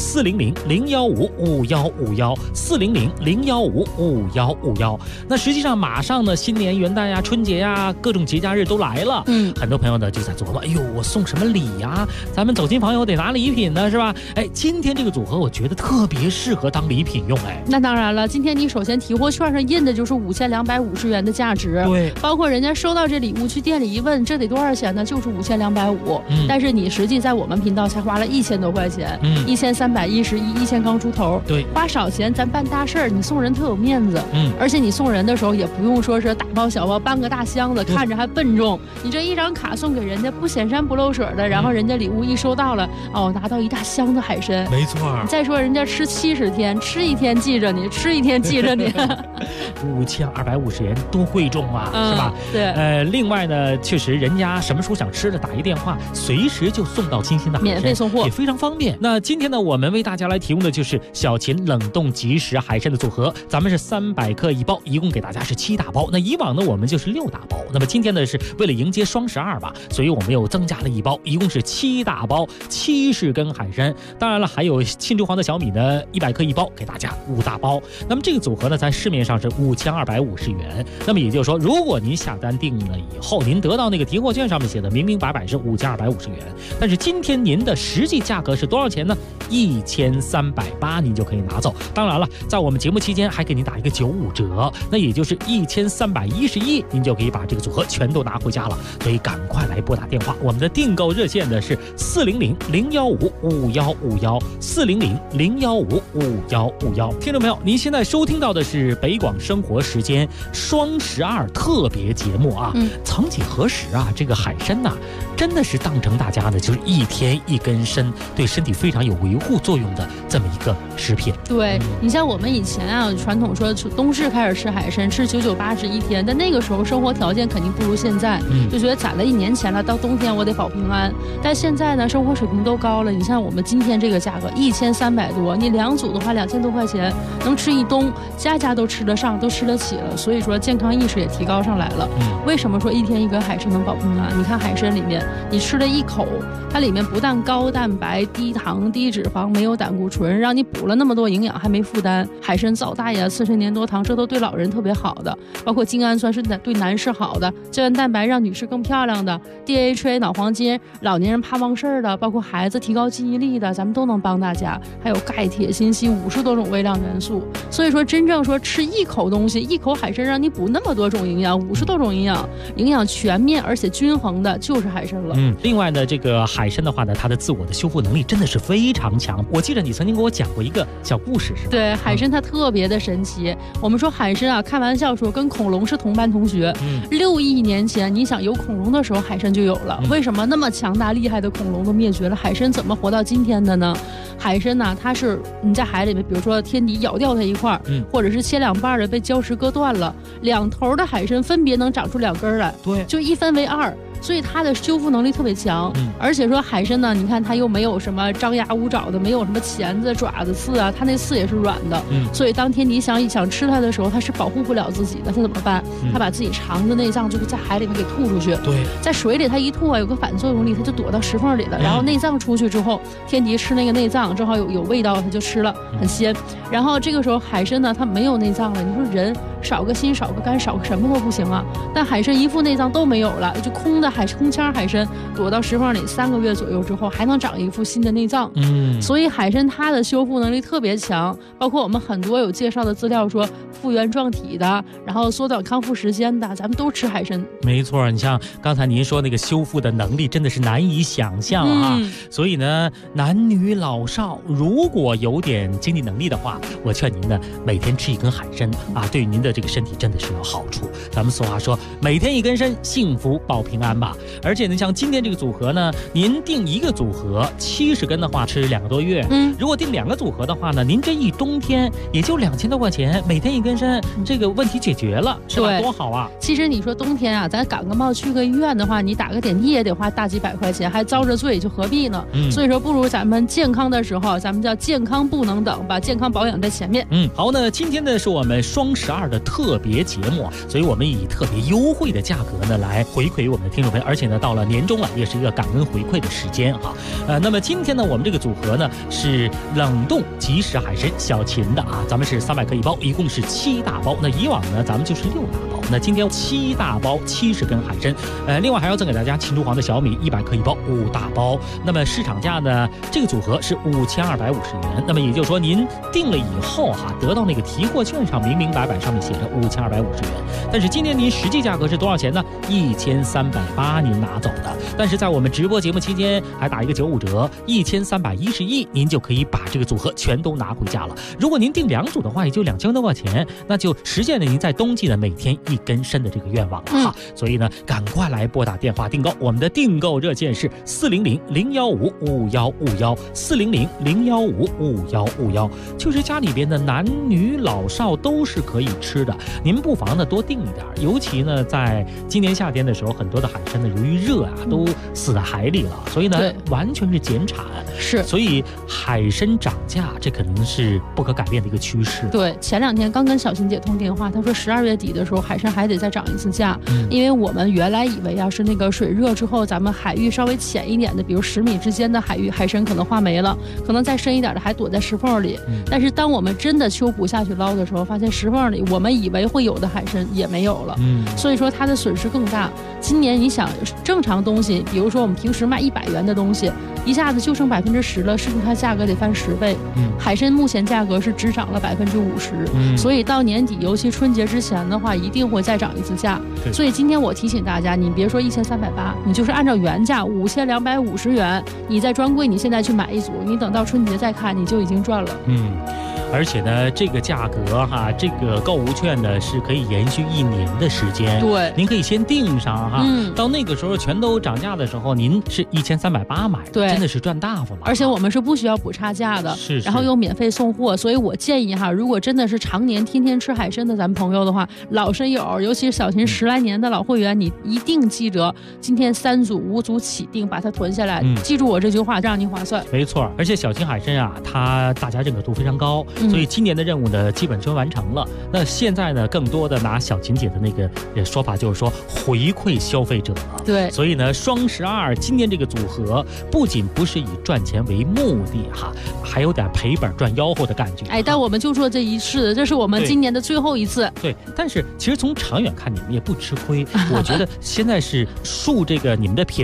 400-015-5151，400-015-5151。那实际上马上呢，新年元旦呀、春节呀，各种节假日都来了。很多朋友呢就在琢磨，哎呦，我送什么礼呀？咱们走亲访友得拿礼品呢，是吧？今天这个组合我觉得特别适合当礼品用。 那当然了，今天你首先提货券上印的就是5250元的价值， 对，包括人家收到这礼物去店里一问，这得多少钱呢？就是5250，但是你实际在我们频道才花了1000多块钱，1311，1000刚出头， 对， 花少钱咱办大事儿，你送人特有面子，而且你送人的时候也不用说是大包小包搬个大箱子，看着还笨重，你这一张卡送给人家不显山不漏水的，然后人家礼物一收到了，拿到一大箱子海参， 没错。 再说人家吃70天，吃一天记着你，吃一天记着你 ，5250元多贵重啊，是吧？ 对， 另外呢，确实人家什么时候想吃的，打一电话，随时就送到新鲜的海参， 免费送货， 也非常方便。那今天呢，我们为大家来提供的就是小秦冷冻即食海参的组合，咱们是300克一包，一共给大家是7大包。那以往呢，我们就是6大包。那么今天呢，是为了迎接双12吧，所以我们又增加了一包，一共是7大包，70根海参。当然了，还有庆州黄的小米呢，100克一包，给大家5大包。那么这个组合呢，在市面上是5250元。那么也就是说，如果您下单定了以后，您得到那个提货券上面写的明明白白是5250元，但是今天您的实际价格是多少钱呢？1380，您就可以拿走。当然了，在我们节目期间还给您打一个95折，那也就是1311，您就可以把这个组合全都拿回家了。所以赶快来拨打电话，我们的订购热线呢是400-015-5151，400-015-5151。听众朋友，您现在收听到的是北广生活时间双12特别节目啊。曾几何时啊，这个海参呐，真的是当成大家呢就是一天一根参，对身体非常有维护作用的这么一个食品。 对，你像我们以前啊，传统说冬至开始吃海参，吃9980一天，但那个时候生活条件肯定不如现在，就觉得攒了1年钱了，到冬天我得保平安。但现在呢，生活水平都高了，你像我们今天这个价格1300多，你2组的话2000多块钱，能吃一冬，家家都吃得上，都吃得起了。所以说健康意识也提高上来了。为什么说一天一根海参能保平安？你看海参里面，你吃了一口，它里面不但高蛋白、低糖、低脂肪，没有胆固醇，让你补了那么多营养还没负担。海参皂大呀、刺身粘多糖，这都对老人特别好的，包括精氨酸是对男士好的，胶原蛋白让女士更漂亮的， DHA 脑黄金，老年人怕忘事儿的，包括孩子提高记忆力的，咱们都能帮大家。还有钙、铁、锌、硒50多种微量元素。所以说真正说吃一口东西，一口海参让你补那么多种营养，50多种营养，营养全面而且均衡的就是海参了。 另外呢，这个个海参的话呢，它的自我的修复能力真的是非常强。我记得你曾经给我讲过一个小故事，是吧？ 对，海参它特别的神奇。我们说海参啊，开玩笑说跟恐龙是同班同学。6亿年前，你想有恐龙的时候，海参就有了。为什么那么强大厉害的恐龙都灭绝了，海参怎么活到今天的呢？海参呢，它是你在海里面，比如说天敌咬掉它一块，或者是切两半的被礁石割断了，两头的海参分别能长出2根来，对，就一分为2。所以它的修复能力特别强，而且说海参呢，你看它又没有什么张牙舞爪的，没有什么钳子、爪子、刺啊，它那刺也是软的，所以当天敌想吃它的时候，它是保护不了自己的，它怎么办？它把自己肠子、内脏就是在海里面给吐出去，对，在水里它一吐啊，有个反作用力，它就躲到石缝里了，然后内脏出去之后，天敌吃那个内脏，正好有味道，它就吃了，很鲜。然后这个时候海参呢，它没有内脏了，你说人少个心、少个肝、少个什么都不行啊，但海参一副内脏都没有了，就空腔海参躲到石缝里3个月左右之后，还能长一副新的内脏。所以海参它的修复能力特别强，包括我们很多有介绍的资料说复原状体的，然后缩短康复时间的，咱们都吃海参。 没错，你像刚才您说那个修复的能力真的是难以想象啊。所以呢，男女老少如果有点经济能力的话，我劝您呢每天吃1根海参啊，对于您的这个身体真的是有好处。咱们俗话说，每天1根参，幸福保平安吧。而且呢，像今天这个组合呢，您订1个组合70根的话，吃2个多月。如果订2个组合的话呢，您这一冬天也就2000多块钱，每天1根参，这个问题解决了，是吧？多好啊！ 其实你说冬天啊，咱感个冒去个医院的话，你打个点滴也得花大几百块钱，还遭着罪，就何必呢？所以说，不如咱们健康的时候，咱们叫健康不能等，把健康保养在前面。 好，那今天呢是我们双12的特别节目，所以我们以特别优惠的价格呢来回馈我们的听众朋友，而且呢到了年终了，也是一个感恩回馈的时间哈。那么今天呢，我们这个组合呢是冷冻即食海参小秦的啊，咱们是300克1包，一共是7大包。那以往呢咱们就是6大包，那今天7大包70根海参，另外还要赠给大家秦珠黄的小米100克1包5大包。那么市场价呢，这个组合是5250元。那么也就是说，您订了以后哈，得到那个提货券上明明白白上面写着5250元，但是今天您实际价格是多少钱呢？1380您拿走的。但是在我们直播节目期间还打一个95折，1311，您就可以把这个组合全都拿回家了。如果您订2组的话，也就2000多块钱，那就实现了您在冬季的每天1根参的这个愿望了哈。所以呢，赶快来拨打电话订购，我们的订购热线是400-015-5151，400-015-5151，就是家里边的男女老少都是可以吃的。您不妨呢多订一点，尤其呢在今年夏天的时候，很多的海参呢由于热啊都死在海里了，所以呢完全是减产。 是， 所以海参涨价，这可能是不可改变的一个趋势。 对，前2天刚跟小秦姐通电话，她说12月底的时候海参还得再涨1次价，因为我们原来以为啊是那个水热之后，咱们海域稍微浅一点的，比如10米之间的海域海参可能化没了，可能再深一点的还躲在石缝里。但是当我们真的秋捕下去捞的时候，发现石缝里我们以为会有的海参也没有了。所以说它的损失更大。今年你想正常东西，比如说我们平时卖100元的东西，一下子就剩10%了，是不是它价格得翻10倍？海参目前价格是只涨了50%，所以到年底，尤其春节之前的话，一定会再涨1次价。所以今天我提醒大家，你别说1380，你就是按照原价5250元，你在专柜你现在去买1组，你等到春节再看，你就已经赚了。 而且呢，这个价格哈，这个购物券呢是可以延续1年的时间。 对， 您可以先订上哈，到那个时候全都涨价的时候，您是1380买，对，真的是赚大发了。 而且我们是不需要补差价的，是，然后又免费送货，所以我建议哈，如果真的是常年天天吃海参的咱们朋友的话，老参友，尤其是小秦10来年的老会员，你一定记得今天3组5组起订，把它囤下来，记住我这句话，让您划算。 没错，而且小秦海参啊，它大家认可度非常高。所以今年的任务呢，基本就完成了。那现在呢，更多的拿小秦姐的那个说法，就是说回馈消费者。 对， 所以呢，双12今年这个组合不仅不是以赚钱为目的哈，还有点赔本赚吆喝的感觉。 但我们就做这一次，这是我们今年的最后一次。 对，但是其实从长远看，你们也不吃亏。我觉得现在是树这个你们的品牌。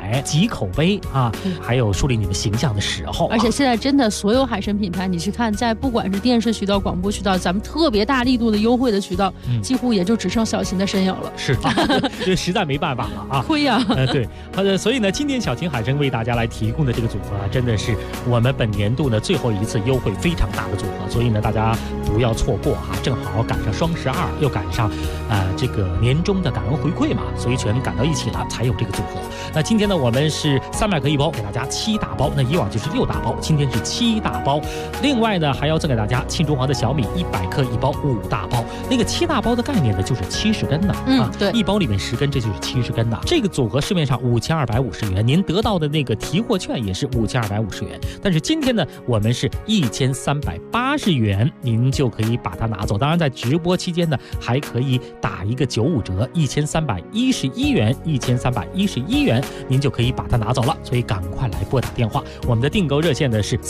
牌、集口碑啊，还有树立你们形象的时候。 而且现在真的所有海参品牌，你去看，在不管是电视渠道、广播渠道，咱们特别大力度的优惠的渠道，几乎也就只剩小秦的身影了。 是啊，这实在没办法了啊， 亏呀。 对，所以呢，今天小秦海参为大家来提供的这个组合啊，真的是我们本年度呢最后一次优惠非常大的组合，所以呢，大家不要错过哈，正好赶上双12，又赶上这个年终的感恩回馈嘛，所以全赶到一起了，才有这个组合。那今天呢，我们是300克1包，给大家7大包，那以往就是6大包，今天是7大包。另外呢，还要赠给大家庆中华的小米100克1包5大包。那个7大包的概念呢，就是70根的对 ，1包里面10根，这就是70根的。这个组合市面上5250元，您得到的那个提货券也是5250元，但是今天呢，我们是1380元，您就可以把它拿走。当然，在直播期间呢，还可以打一个95折，1311元，1311元，您就可以把它拿走了。所以赶快来拨打电话，我们的订购热线呢是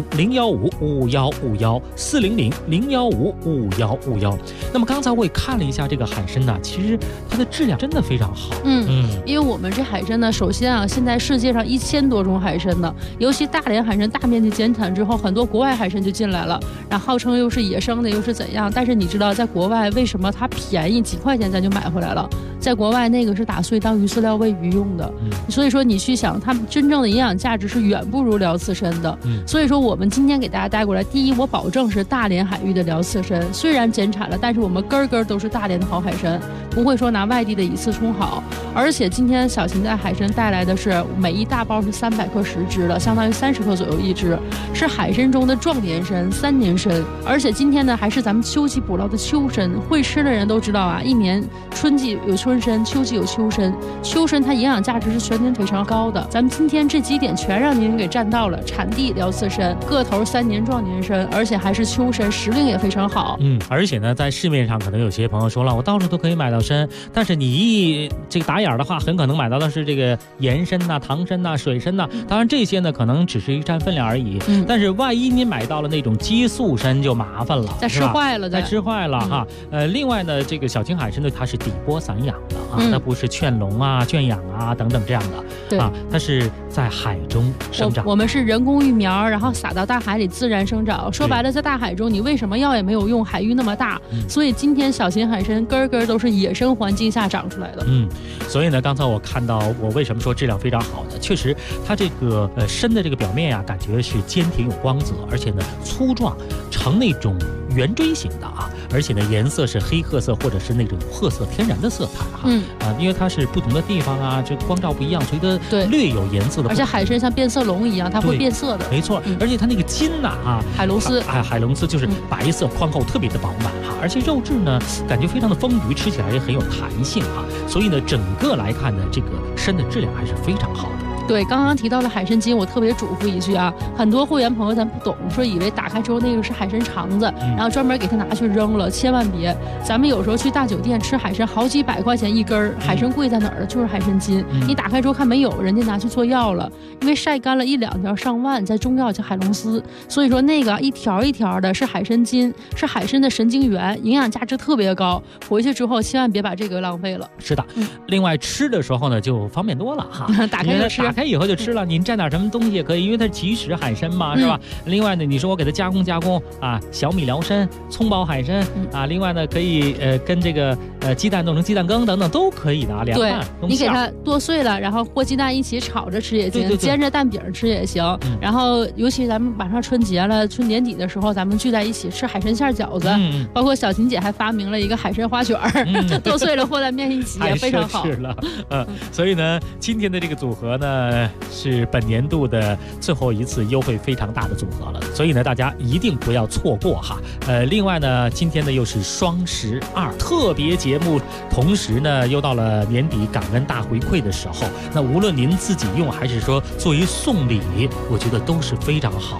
400-015-5151，400-015-5151。那么刚才我也看了一下这个海参呢，其实它的质量真的非常好。 因为我们这海参呢，首先啊，现在世界上1000多种海参呢，尤其大连海参大面积减产之后，很多国外海参就进来了，然后号称又是野生的，又是怎样？但是你知道，在国外为什么它便宜几块钱咱就买回来了？在国外那个是打碎当鱼饲料喂鱼用的，所以说你去想，它们真正的营养价值是远不如辽刺参的。所以说我们今天给大家带过来，第一，我保证是大连海域的辽刺参，虽然减产了，但是我们根根都是大连的好海参，不会说拿外地的以次充好。而且今天小秦在海参带来的是每一大包是300克10只的，相当于30克左右一只，是海参中的壮年参、3年参。而且今天呢，还是咱们秋季捕捞的秋参，会吃的人都知道啊，一年春季有春参，秋季有秋参，秋参它营养价值是全年非常高的。咱们今天这几点全让您给占到了，产地辽刺参，个头3年壮年参，而且还是秋参，时令也非常好。 而且呢，在市面上可能有些朋友说了，我到处都可以买到参，但是你这个打眼的话，很可能买到的是这个盐参呐、糖参呐、水参呐，当然这些呢可能只是一占分量而已。但是万一你买到了那种激素参就麻烦了， 再吃坏了， 哈。另外呢，这个小秦海参呢，它是底波散养的啊，它不是圈笼啊、圈养啊等等这样的， 对啊， 它是在海中生长。 我们是人工育苗，然后撒到大海里自然生长。说白了，在大海中你为什么药也没有用？海域那么大，所以今天小秦海参根根都是野生环境下长出来的。 所以呢，刚才我看到，我为什么说质量非常好呢？确实，它这个参的这个表面呀，感觉是坚挺有光泽，而且呢粗壮，呈那种圆锥形的啊，而且呢颜色是黑褐色或者是那种褐色天然的色彩哈。因为它是不同的地方啊，这光照不一样，所以它略有颜色的。 而且海参像变色龙一样，它会变色的。 没错，而且它那个筋呐海龙丝， 海龙丝就是白色宽厚，特别的饱满哈，而且肉质呢感觉非常的丰腴，吃起来也很有弹性哈。所以呢，整个来看呢，这个参的质量还是非常好的。 对，刚刚提到的海参筋，我特别嘱咐一句啊，很多会员朋友咱不懂，说以为打开之后那个是海参肠子，然后专门给它拿去扔了，千万别。咱们有时候去大酒店吃海参，好几百块钱一根，海参贵在哪儿呢？就是海参筋。你打开之后看没有，人家拿去做药了，因为晒干了1、2条上万，在中药叫海龙丝，所以说那个一条一条的是海参筋，是海参的神经元，营养价值特别高。回去之后千万别把这个浪费了。 是的，另外吃的时候呢就方便多了哈， 打开就吃。 打开以后就吃了，您蘸点什么东西也可以，因为它是即食海参嘛，是吧？另外呢，你说我给它加工啊，小米辽参、葱爆海参啊，另外呢可以跟这个鸡蛋弄成鸡蛋羹等等都可以的啊，凉拌。 对，你给它剁碎了，然后和鸡蛋一起炒着吃也行，煎着蛋饼吃也行。然后尤其咱们马上春节了，春年底的时候，咱们聚在一起吃海参馅饺子，包括小秦姐还发明了一个海参花卷剁碎了和在面一起也非常好。 太奢侈了，所以呢，今天的这个组合呢是本年度的最后一次优惠非常大的组合了，所以呢大家一定不要错过哈。另外呢，今天呢又是双12特别节目，同时呢又到了年底感恩大回馈的时候，那无论您自己用还是说作为送礼，我觉得都是非常好的。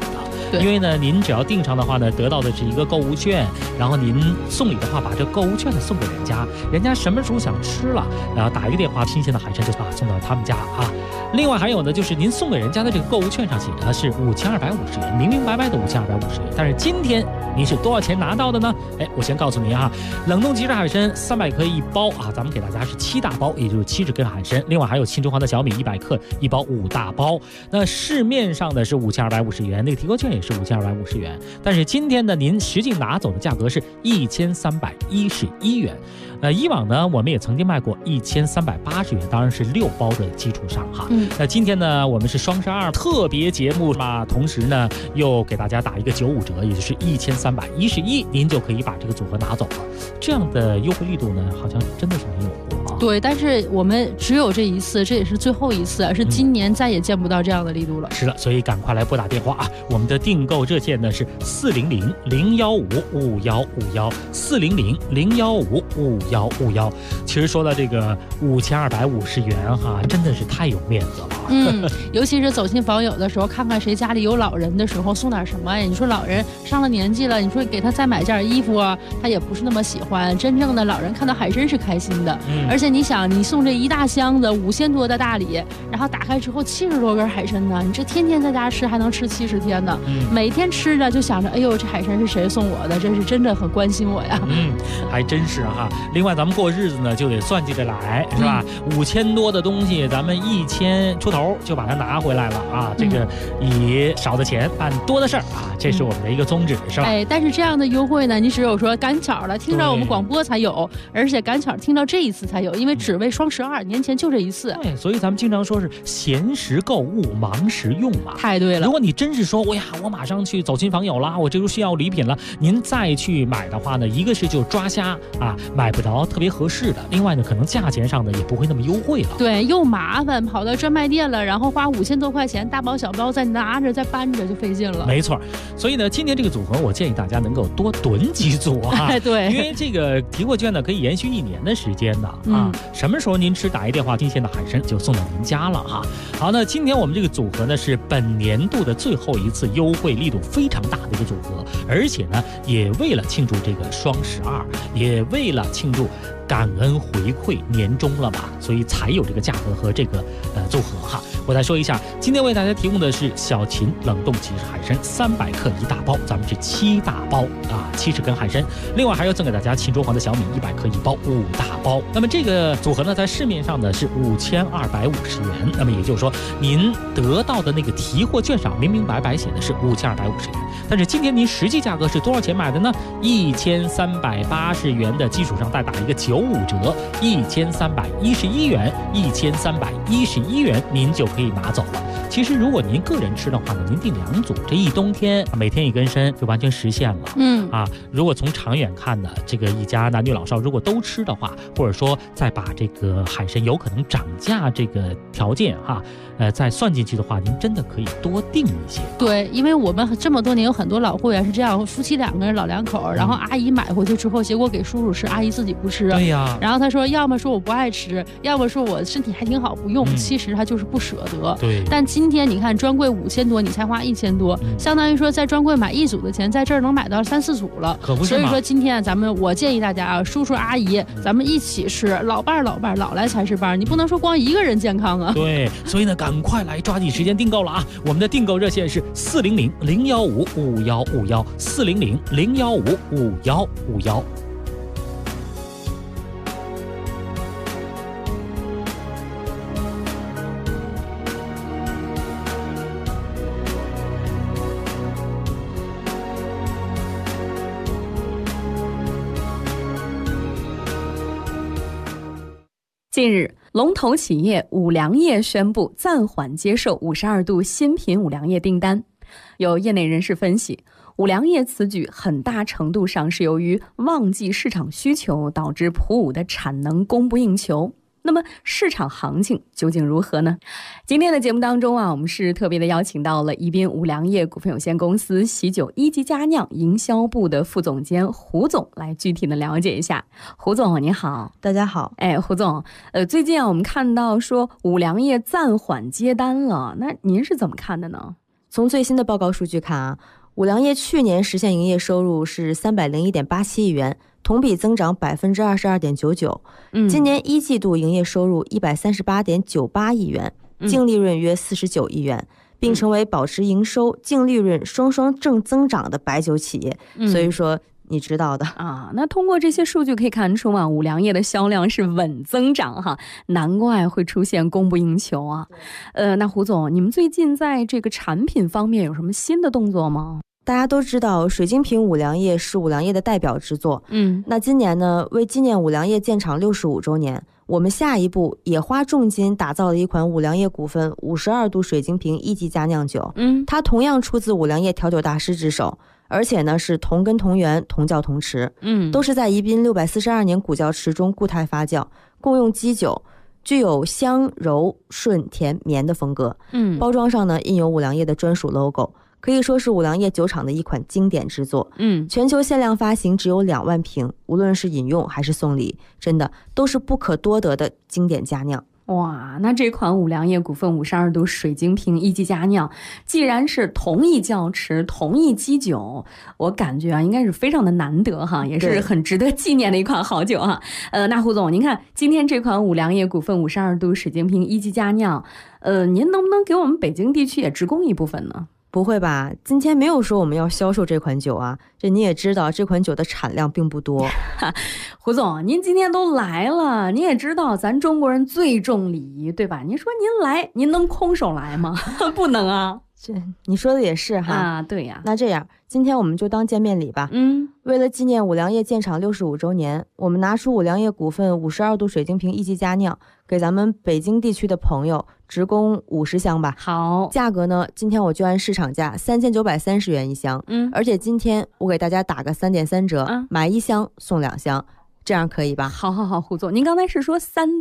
因为呢，您只要订上的话呢，得到的是一个购物券，然后您送礼的话，把这购物券呢送给人家，人家什么时候想吃了，然后打一个电话，新鲜的海参就送到他们家啊。另外还有呢，就是您送给人家的这个购物券上写的是5250元，明明白白的5250元。但是今天您是多少钱拿到的呢？我先告诉您哈，冷冻即食海参300克1包啊，咱们给大家是7大包，也就是70根海参。另外还有青中华的小米100克1包5大包。那市面上的是5250元，那个提购券也是5250元。但是今天呢，您实际拿走的价格是1311元。以往呢，我们也曾经卖过1380元，当然是6包的基础上哈。那今天呢，我们是双12特别节目嘛，同时呢又给大家打一个95折，也就是1311，您就可以把这个组合拿走了。这样的优惠力度呢，好像真的是没有过啊。 对，但是我们只有这一次，这也是最后一次，是今年再也见不到这样的力度了。 是的，所以赶快来拨打电话啊！我们的订购热线呢是400-015-515，400-015-515。其实说到这个5250元哈，真的是太有面子了。 尤其是走亲访友的时候，看看谁家里有老人的时候，送点什么呀？你说老人上了年纪了，你说给他再买件衣服啊，他也不是那么喜欢。真正的老人看到海参是开心的，而且你想，你送这一大箱子5000多的大礼，然后打开之后70多根海参呢，你这天天在家吃还能吃70天呢。每天吃着就想着，哎呦，这海参是谁送我的？这是真的很关心我呀。 还真是哈。另外咱们过日子呢就得算计着来，是吧？5000多的东西，咱们1000出头就把它拿回来了啊！这个以少的钱办多的事儿啊，这是我们的一个宗旨，是吧？ 但是这样的优惠呢，你只有说赶巧了听到我们广播才有，而且赶巧听到这一次才有，因为只为双12，年前就这一次。 对，所以咱们经常说是闲时购物，忙时用嘛。 太对了。 如果你真是说，我马上去走亲访友啦，我这就需要礼品了，您再去买的话呢，一个是就抓瞎啊，买不着特别合适的；另外呢，可能价钱上呢也不会那么优惠了。 对，又麻烦，跑到专卖店了，然后花5000多块钱，大包小包再拿着再搬着就费劲了。 没错，所以呢，今天这个组合我建议大家能够多囤几组啊。 对， 因为这个提货券呢可以延续1年的时间的啊。什么时候您吃打一电话，新鲜的海参就送到您家了哈。好，那今天我们这个组合呢是本年度的最后一次优惠力度非常大的一个组合，而且呢也为了庆祝这个双12，也为了庆祝感恩回馈年终了吧，所以才有这个价格和这个组合哈。我再说一下，今天为大家提供的是小秦冷冻即食海参300克1大包，咱们是7大包啊，70根海参。另外还要赠给大家秦中华的小米100克1包5大包。那么这个组合呢，在市面上呢是5250元，那么也就是说，您得到的那个提货券上明明白白写的是5250元，但是今天您实际价格是多少钱买的呢？1380元的基础上再打一个95折，1311元，1311元您就可以拿走了。其实如果您个人吃的话呢，您订2组，这一冬天每天1根参就完全实现了。如果从长远看呢，这个一家男女老少如果都吃的话，或者说再把这个海参有可能涨价这个条件哈，再算进去的话，您真的可以多订一些。 对，因为我们这么多年有很多老会员是这样，夫妻2个人老两口，然后阿姨买回去之后，结果给叔叔吃，阿姨自己不吃。 对呀。 然后他说，要么说我不爱吃，要么说我身体还挺好不用，其实他就是不舍得。 对。 但今天你看专柜5000多，你才花1000多，相当于说在专柜买1组的钱，在这儿能买到3、4组了。 可不是所以说今天我建议大家啊，叔叔阿姨，咱们一起吃，老伴老来才是伴，你不能说光一个人健康啊。 对，所以呢，赶快来抓紧时间订购了啊！我们的订购热线是400-015-5151，400-015-5151。 近日，龙头企业五粮液宣布暂缓接受52度新品五粮液订单。有业内人士分析，五粮液此举很大程度上是由于旺季市场需求导致普五的产能供不应求。那么市场行情究竟如何呢？今天的节目当中啊，我们是特别的邀请到了宜宾五粮液股份有限公司喜酒一级佳酿营销部的副总监胡总来具体的了解一下。胡总你好。 大家好。 胡总，最近啊我们看到说五粮液暂缓接单了，那您是怎么看的呢？ 从最新的报告数据看啊，五粮液去年实现营业收入是301.87亿元，同比增长22.99%。今年一季度营业收入138.98亿元，净利润约49亿元，并成为保持营收、净利润双双正增长的白酒企业。所以说你知道的啊。那通过这些数据可以看出啊，五粮液的销量是稳增长哈，难怪会出现供不应求啊。那胡总，你们最近在这个产品方面有什么新的动作吗？ 大家都知道水晶瓶五粮液是五粮液的代表之作。那今年呢，为纪念五粮液建厂65周年，我们下一步也花重金打造了一款五粮液股份52度水晶瓶1级佳酿酒。它同样出自五粮液调酒大师之手，而且呢是同根同源同窖同池，都是在宜宾642年古窖池中固态发酵，共用基酒，具有香柔顺甜绵的风格。包装上呢印有五粮液的专属 logo， 可以说是五粮液酒厂的一款经典之作。全球限量发行只有2万瓶，无论是饮用还是送礼，真的都是不可多得的经典佳酿。 哇，那这款五粮液股份52度水晶瓶1级佳酿，既然是同一窖池、同一基酒，我感觉啊，应该是非常的难得哈，也是很值得纪念的一款好酒哈。那胡总，您看今天这款五粮液股份52度水晶瓶1级佳酿，您能不能给我们北京地区也直供一部分呢？ 不会吧，今天没有说我们要销售这款酒啊，这你也知道这款酒的产量并不多。 胡总，您今天都来了，你也知道咱中国人最重礼仪，对吧？您说您来，您能空手来吗？不能啊。 这你说的也是哈。 啊，对呀。 那这样，今天我们就当见面礼吧。为了纪念五粮液建厂65周年，我们拿出五粮液股份52度水晶瓶1级佳酿，给咱们北京地区的朋友直供50箱吧。 好， 价格呢，今天我就按市场价3930元一箱。而且今天我给大家打个3.3折，买1箱送2箱。这样可以吧？ 好，胡总，您刚才是说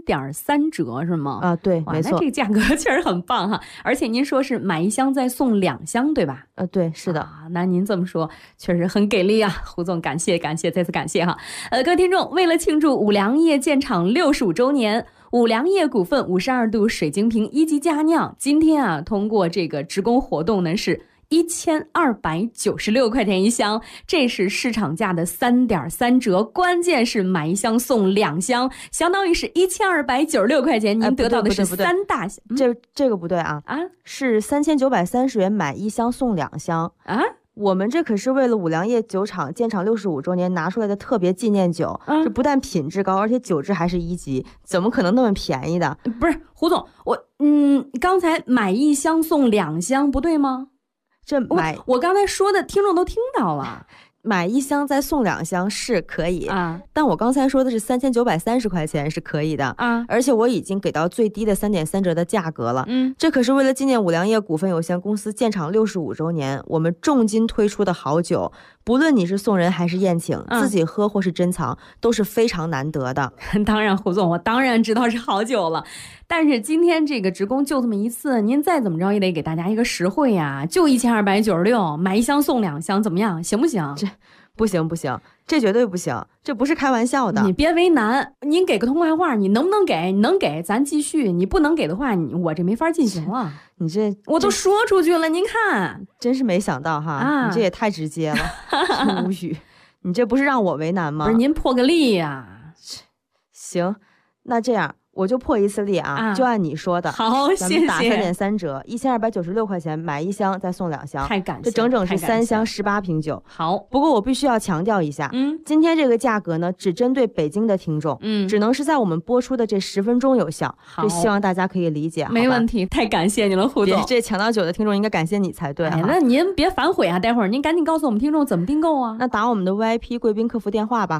3.3折是吗？ 啊，对，没错。 那这个价格确实很棒哈，而且您说是买1箱再送2箱，对吧？ 对，是的。 那您这么说确实很给力啊，胡总，感谢，再次感谢哈。各位听众，为了庆祝五粮液建厂65周年，五粮液股份52度水晶瓶1级佳酿，今天啊，通过这个直供活动呢是1296块钱1箱，这是市场价的3.3折，关键是买1箱送2箱，相当于是1296块钱，您得到的是3大箱。 这个不对啊，是3930元买1箱送2箱啊。我们这可是为了五粮液酒厂建厂65周年拿出来的特别纪念酒，这不但品质高，而且酒质还是1级，怎么可能那么便宜的？ 不是胡总，刚才买1箱送2箱不对吗？我刚才说的听众都听到了， 买1箱再送2箱是可以啊，但我刚才说的是3930块钱是可以的啊，而且我已经给到最低的3.3折的价格了。这可是为了纪念五粮液股份有限公司建厂65周年，我们重金推出的好酒，不论你是送人还是宴请，自己喝或是珍藏，都是非常难得的。 当然，胡总，我当然知道是好酒了。但是今天这个直供就这么一次，您再怎么着也得给大家一个实惠呀，就1296，买1箱送2箱，怎么样？行不行？ 这不行，这绝对不行，这不是开玩笑的。 你别为难，您给个通话话，你能不能给？你能给咱继续，你不能给的话，我这没法进行了。 你这我都说出去了，您看， 真是没想到哈，你这也太直接了，无语。你这不是让我为难吗？ 不是您破个例呀。 行，那这样。我就破一次例啊，就按你说的。 好，谢谢。 咱们打3.3折，1296块钱买1箱再送2箱， 太感谢， 这整整是3箱18瓶酒。 好， 不过我必须要强调一下，今天这个价格呢，只针对北京的听众，只能是在我们播出的这10分钟有效。这希望大家可以理解。 没问题，太感谢你了，胡总。 这抢到酒的听众应该感谢你才对。 那您别反悔啊，待会儿您赶紧告诉我们听众怎么订购啊。 那打我们的 VIP 贵宾客服电话吧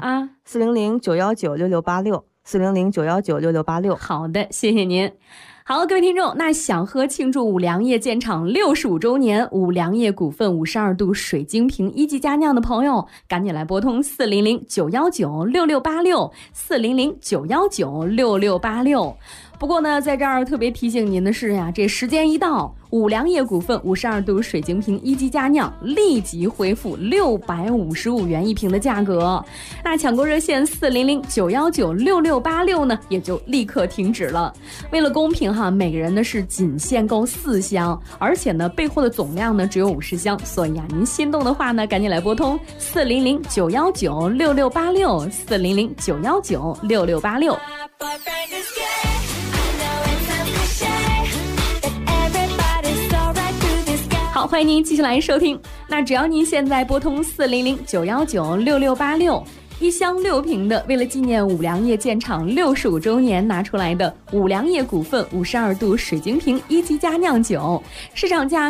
，400-919-6686。400-919-6686。 好的，谢谢您。好，各位听众，那想喝庆祝五粮液建厂65周年五粮液股份52度水晶瓶1级佳酿的朋友，赶紧来拨通400-919-6686 400-919-6686。不过呢，在这儿特别提醒您的是呀，这时间一到， 五粮液股份52度水晶瓶一级佳酿立即恢复655元一瓶的价格。那抢购热线400-919-6686呢，也就立刻停止了。为了公平哈，每个人呢是仅限购4箱，而且呢备货的总量呢只有50箱，所以啊，您心动的话呢，赶紧来拨通400-919-6686，400-919-6686。好，欢迎您继续来收听。那只要您现在拨通400-919-6686。1箱6瓶的，为了纪念五粮液建厂65周年拿出来的五粮液股份52度水晶瓶一级佳酿酒，市场价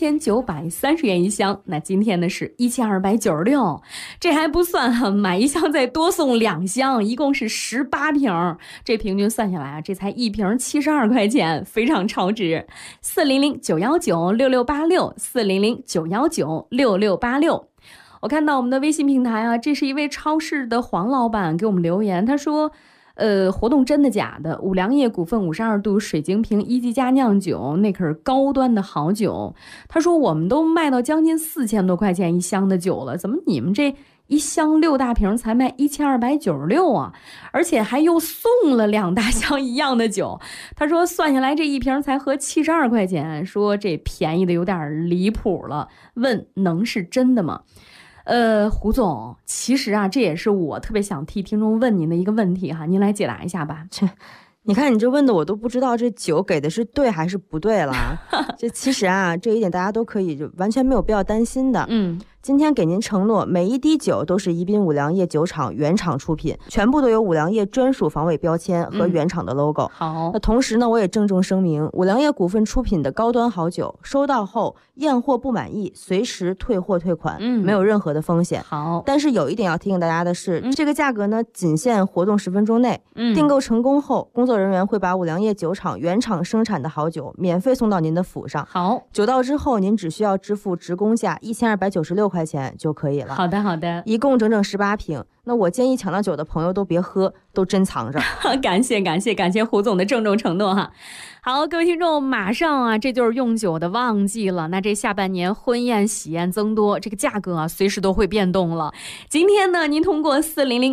3930元一箱，那今天呢是1296，这还不算哈，买1箱再多送2箱，一共是18瓶，这平均算下来啊，这才1瓶72块钱，非常超值。400-919-6686，400-919-6686。我看到我们的微信平台啊，这是一位超市的黄老板给我们留言，他说活动真的假的？五粮液股份52度水晶瓶一级佳酿酒，那可是高端的好酒。他说我们都卖到将近4000多块钱一箱的酒了，怎么你们这1箱6大瓶才卖1296啊？而且还又送了2大箱一样的酒。他说算下来这一瓶才合72块钱，说这便宜的有点离谱了，问能是真的吗？胡总，其实啊，这也是我特别想替听众问您的一个问题哈，您来解答一下吧。 你看你这问的我都不知道这酒给的是对还是不对了。这其实啊，这一点大家都可以就完全没有必要担心的。今天给您承诺，每一滴酒都是宜宾五粮液酒厂原厂出品，全部都有五粮液专属防伪标签和原厂的 logo。 好， 那同时呢，我也郑重声明，五粮液股份出品的高端好酒，收到后验货不满意，随时退货退款，没有任何的风险。 好， 但是有一点要提醒大家的是，这个价格呢，仅限活动10分钟内。订购成功后，工作人员会把五粮液酒厂原厂生产的好酒免费送到您的府上。 好， 酒到之后，您只需要支付职工价1296块钱就可以了。 好的，好的， 一共整整18瓶。那我建议抢到酒的朋友都别喝，都珍藏着。 感谢胡总的郑重承诺哈。好，各位听众，马上啊，这就是用酒的旺季了。那这下半年婚宴喜宴增多，这个价格啊，随时都会变动了。今天呢，您通过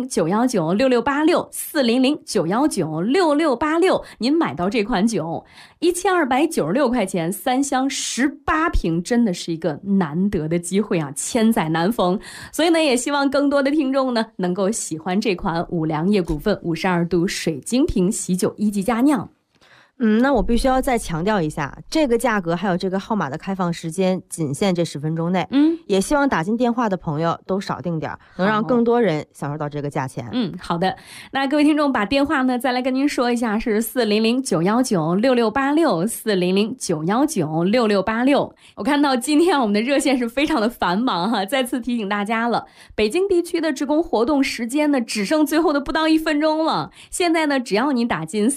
400-919-6686，400-919-6686，您买到这款酒，1296块钱，3箱18瓶，真的是一个难得的机会啊，千载难逢。所以呢，也希望更多的听众呢，能够喜欢这款五粮液股份52度水晶瓶喜酒一级佳酿。 那我必须要再强调一下，这个价格还有这个号码的开放时间仅限这10分钟内。也希望打进电话的朋友都少订点，能让更多人享受到这个价钱。 好的。那各位听众把电话呢再来跟您说一下，是400-919-6686，400-919-6686。我看到今天我们的热线是非常的繁忙哈，再次提醒大家了，北京地区的职工活动时间呢只剩最后的不到1分钟了。现在呢，只要你打进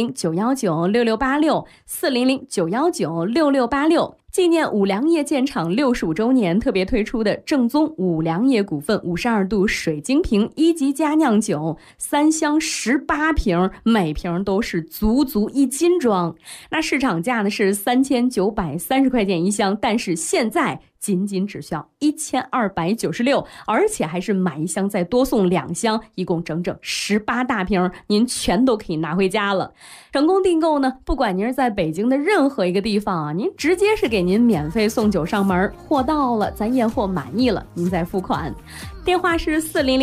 400-919-6686，400-919-6686，纪念五粮液建厂65周年特别推出的正宗五粮液股份52度水晶瓶一级佳酿酒，3箱18瓶，每瓶都是足1斤装。那市场价呢是3930块钱一箱，但是现在仅只需要1296，而且还是买1箱再多送2箱，一共整整18大瓶，您全都可以拿回家了。成功订购呢，不管您是在北京的任何一个地方啊，您直接是给您免费送酒上门，货到了咱验货满意了，您再付款。电话是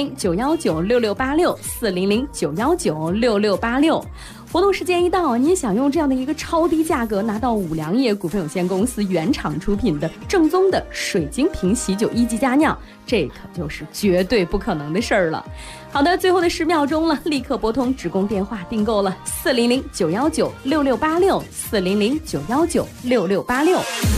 400-919-6686，400-919-6686。活动时间一到，您想用这样的一个超低价格拿到五粮液股份有限公司原厂出品的正宗的水晶瓶喜酒一级佳酿，这可就是绝对不可能的事儿了。好的，最后的10秒钟了，立刻拨通职工电话订购了400-919-6686，400-919-6686。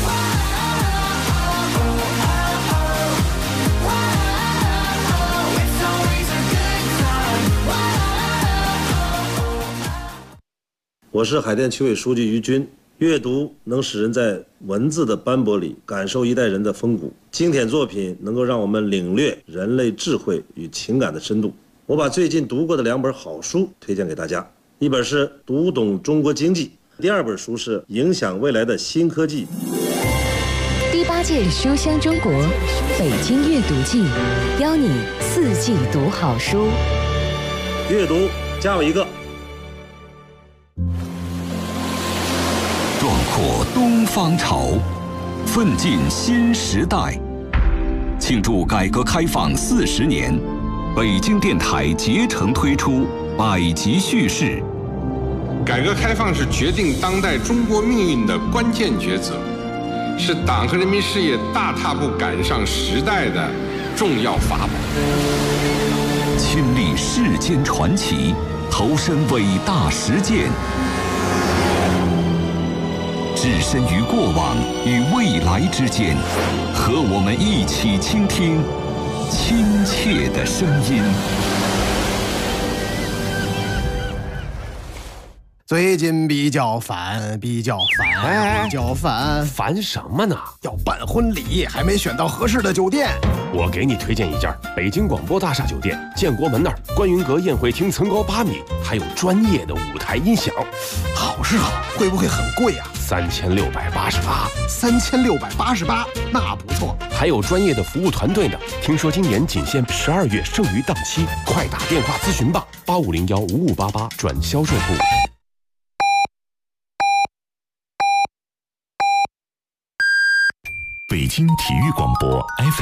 我是海淀区委书记于军。阅读能使人在文字的斑驳里感受一代人的风骨，经典作品能够让我们领略人类智慧与情感的深度。我把最近读过的2本好书推荐给大家，一本是《读懂中国经济》， 第2本书是《影响未来的新科技》。 第8届书香中国北京阅读季，邀你4季读好书。 阅读加我一个。 壮阔东方潮，奋进新时代。庆祝改革开放40年，北京电台竭诚推出百集叙事。 改革开放是决定当代中国命运的关键抉择，是党和人民事业大踏步赶上时代的重要法宝。 亲历世间传奇，投身伟大实践，置身于过往与未来之间，和我们一起倾听亲切的声音。 最近比较烦， 烦什么呢？ 要办婚礼，还没选到合适的酒店。 我给你推荐一家北京广播大厦酒店，建国门那儿观云阁宴会厅层高8米，还有专业的舞台音响。 好是好，会不会很贵啊 ？3688。 3688，那不错。 还有专业的服务团队呢。听说今年仅限12月剩余档期，快打电话咨询吧，85015588转销售部。 北京体育广播 FM